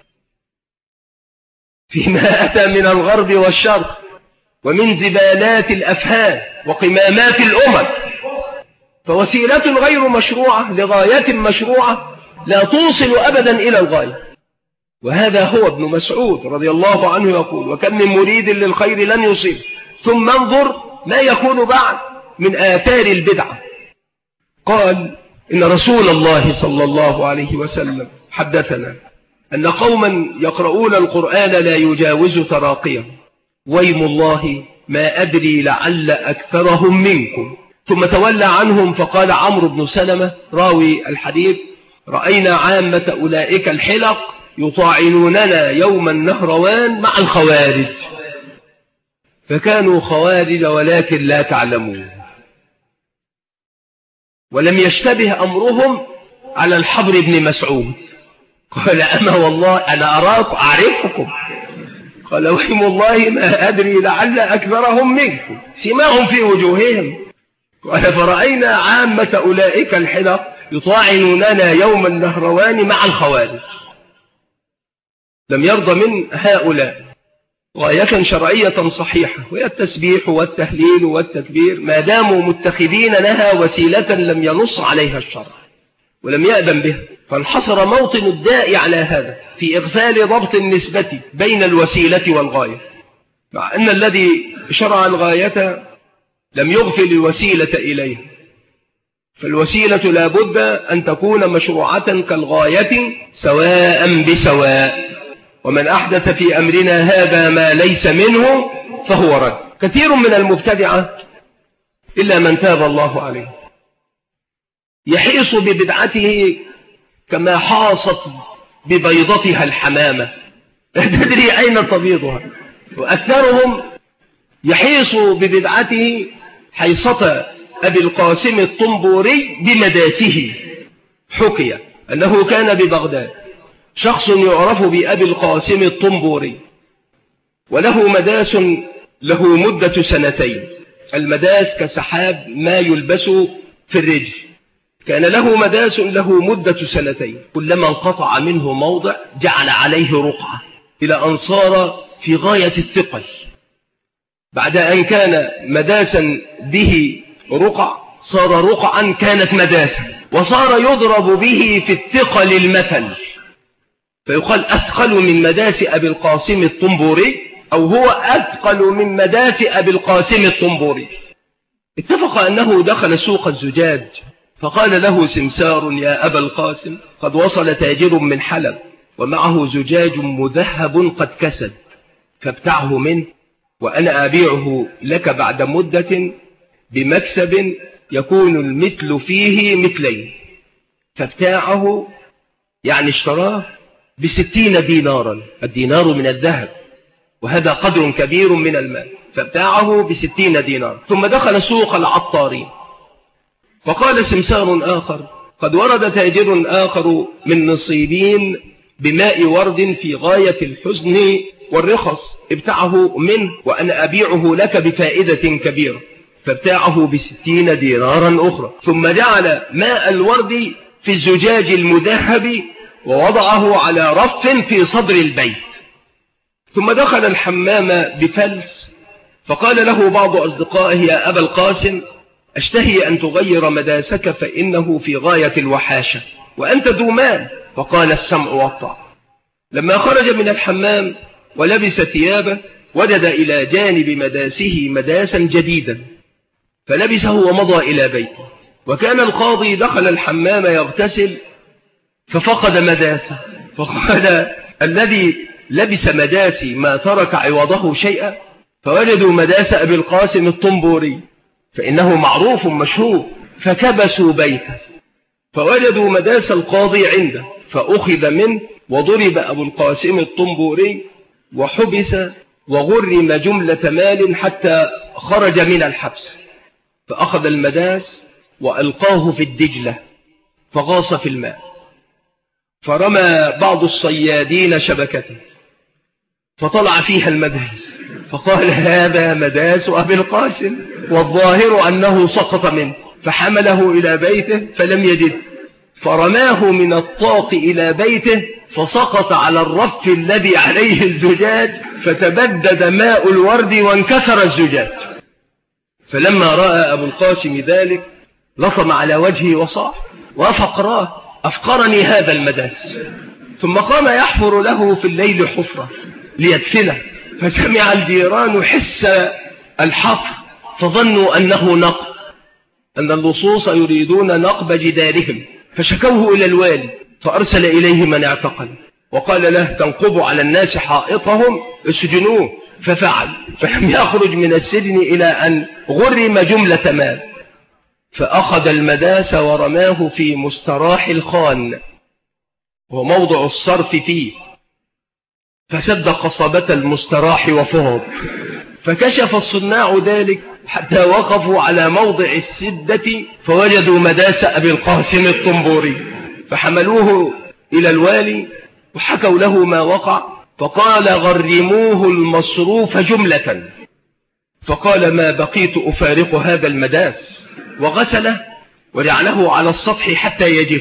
فيما أتى من الغرب والشرق ومن زبالات الأفهام وقمامات الأمم، فوسيلة غير مشروعة لغاية مشروعة لا توصل أبدا إلى الغاية. وهذا هو ابن مسعود رضي الله عنه يقول: وكم من مريد للخير لن يصيب. ثم انظر ما يكون بعد من آثار البدعة. قال: إن رسول الله صلى الله عليه وسلم حدثنا أن قوما يقرؤون القرآن لا يجاوز تراقيهم، ويم الله ما أدري لعل أكثرهم منكم. ثم تولى عنهم فقال عمرو بن سلمة راوي الحديث: رأينا عامة أولئك الحلق يطاعنوننا يوم النهروان مع الخوارج، فكانوا خوارج ولكن لا تعلمون. ولم يشتبه أمرهم على الحبر بن مسعود. قال: أما والله أنا أراك أعرفكم. قال: ويم الله ما أدري لعل أكثرهم منكم، سماهم في وجوههم. قال: فرأينا عامة أولئك الحلق يطاعنوننا يوم النهروان مع الخوارج. لم يرضى من هؤلاء غاية شرعية صحيحة، وهي التسبيح والتهليل والتكبير، ما داموا متخذين لها وسيلة لم ينص عليها الشرع ولم يأذن بها، فانحصر موطن الداء على هذا في إغفال ضبط النسبة بين الوسيلة والغاية، مع أن الذي شرع الغاية لم يغفل الوسيلة إليه، فالوسيلة لا بد أن تكون مشروعة كالغاية سواء بسواء. ومن أحدث في أمرنا هذا ما ليس منه فهو رد. كثير من المبتدعة إلا من تاب الله عليه يحيص ببدعته كما حاصت ببيضتها الحمامة لا تدري أين تبيضها. وأكثرهم يحيص ببدعته حيصة أبي القاسم الطنبوري بمداسه. حكي أنه كان ببغداد شخص يعرف بأبي القاسم الطنبوري وله مداس له مدة 2 المداس كسحاب ما يلبس في الرجل. كان له مداس له مدة 2 كلما انقطع منه موضع جعل عليه رقعة إلى أن صار في غاية الثقل. بعد أن كان مداسا به رقع صار رقعا كانت مداسا وصار يضرب به في الثقل المثل فيقال أثقل من مداس أبي القاسم الطنبوري أو هو أثقل من مداس أبي القاسم الطنبوري. اتفق أنه دخل سوق الزجاج فقال له سمسار يا أبا القاسم قد وصل تاجر من حلب ومعه زجاج مذهب قد كسد فابتعه منه وأنا أبيعه لك بعد مدة بمكسب يكون المثل فيه مثلين. فابتاعه يعني اشتراه ب60 دينارا. الدينار من الذهب وهذا قدر كبير من المال. فابتاعه ب60 دينار ثم دخل سوق العطارين فقال سمسار آخر قد ورد تاجر آخر من نصيبين بماء ورد في غاية الحزن والرخص ابتاعه منه وأنا أبيعه لك بفائدة كبيرة. فابتاعه ب60 دينارا أخرى ثم جعل ماء الورد في الزجاج المذهب ووضعه على رف في صدر البيت. ثم دخل الحمام بفلس فقال له بعض أصدقائه يا أبا القاسم أشتهي أن تغير مداسك فإنه في غاية الوحاشة وأنت ذو مال. فقال السمع والطاعة. لما خرج من الحمام ولبس ثيابه وجد إلى جانب مداسه مداسا جديدا فلبسه ومضى إلى بيته. وكان القاضي دخل الحمام يغتسل ففقد مداسه فقال الذي لبس مداسي ما ترك عوضه شيئا. فوجدوا مداس أبي القاسم الطنبوري فإنه معروف مشهور فكبسوا بيته فوجدوا مداس القاضي عنده فأخذ منه وضرب أبو القاسم الطنبوري وحبس وغرم جملة مال حتى خرج من الحبس. فأخذ المداس وألقاه في الدجلة فغاص في الماء فرمى بعض الصيادين شبكته فطلع فيها المداس فقال هذا مداس أبي القاسم والظاهر أنه سقط منه. فحمله إلى بيته فلم يجد فرماه من الطاق إلى بيته فسقط على الرف الذي عليه الزجاج فتبدد ماء الورد وانكسر الزجاج. فلما رأى أبو القاسم ذلك لطم على وجهه وصاح وفقراه أفقرني هذا المداس. ثم قام يحفر له في الليل حفرة ليدفنه فسمع الجيران حس الحفر فظنوا أنه نقب أن اللصوص يريدون نقب جدارهم فشكوه إلى الوالي فأرسل إليه من اعتقل وقال له تنقب على الناس حائطهم اسجنوه. ففعل فلم يخرج من السجن إلى أن غرم جملة مال. فأخذ المداس ورماه في مستراح الخان وموضع الصرف فيه فسد قصبة المستراح وفهض. فكشف الصناع ذلك حتى وقفوا على موضع السدة فوجدوا مداس أبي القاسم الطنبوري فحملوه إلى الوالي وحكوا له ما وقع فقال غرموه المصروف جملة. فقال ما بقيت أفارق هذا المداس وغسله وجعله على السطح حتى يجف.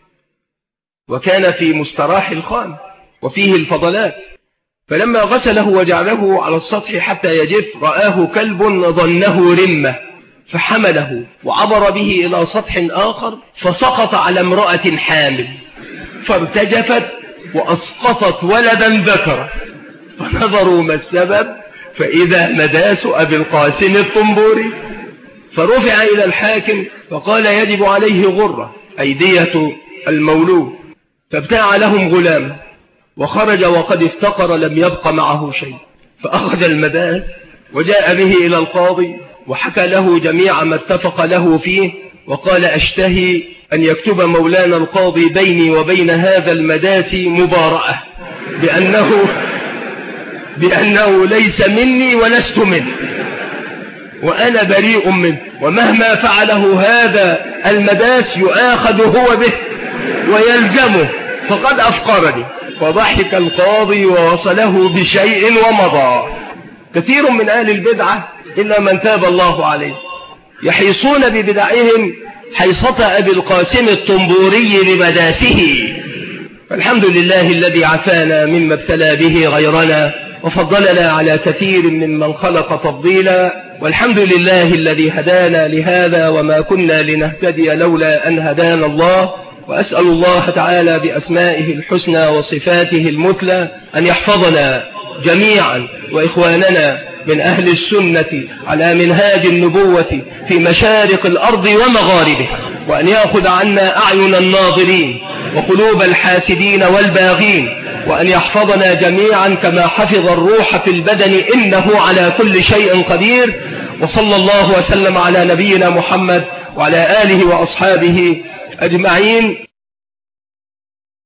وكان في مستراح الخان وفيه الفضلات فلما غسله وجعله على السطح حتى يجف رآه كلب ظنه رمة فحمله وعبر به إلى سطح آخر فسقط على امرأة حامل فارتجفت وأسقطت ولدا ذكر فنظروا ما السبب فإذا مداس أبي القاسم الطنبوري فرفع إلى الحاكم فقال يجب عليه غرة أي دية المولود، فابتاع لهم غلام وخرج وقد افتقر لم يبق معه شيء، فأخذ المداس وجاء به إلى القاضي وحكى له جميع ما اتفق له فيه، وقال أشتهي أن يكتب مولانا القاضي بيني وبين هذا المداس مبارأة بأنه ليس مني ولست منه، وأنا بريء منه، ومهما فعله هذا المداس يؤاخذ هو به ويلزمه، فقد أفقرني. فضحك القاضي ووصله بشيء ومضى. كثير من أهل البدعة إلا من تاب الله عليه يحيصون ببدعهم حيصة أبي القاسم الطنبوري لمداسه، فالحمد لله الذي عافانا مما ابتلى به غيرنا وفضلنا على كثير ممن خلق تفضيلا، والحمد لله الذي هدانا لهذا وما كنا لنهتدي لولا أن هدانا الله. وأسأل الله تعالى بأسمائه الحسنى وصفاته المثلى أن يحفظنا جميعا وإخواننا من أهل السنة على منهاج النبوة في مشارق الأرض ومغاربها، وأن يأخذ عنا أعين الناظرين وقلوب الحاسدين والباغين، وأن يحفظنا جميعا كما حفظ الروح في البدن إنه على كل شيء قدير. وصلى الله وسلم على نبينا محمد وعلى آله وأصحابه أجمعين.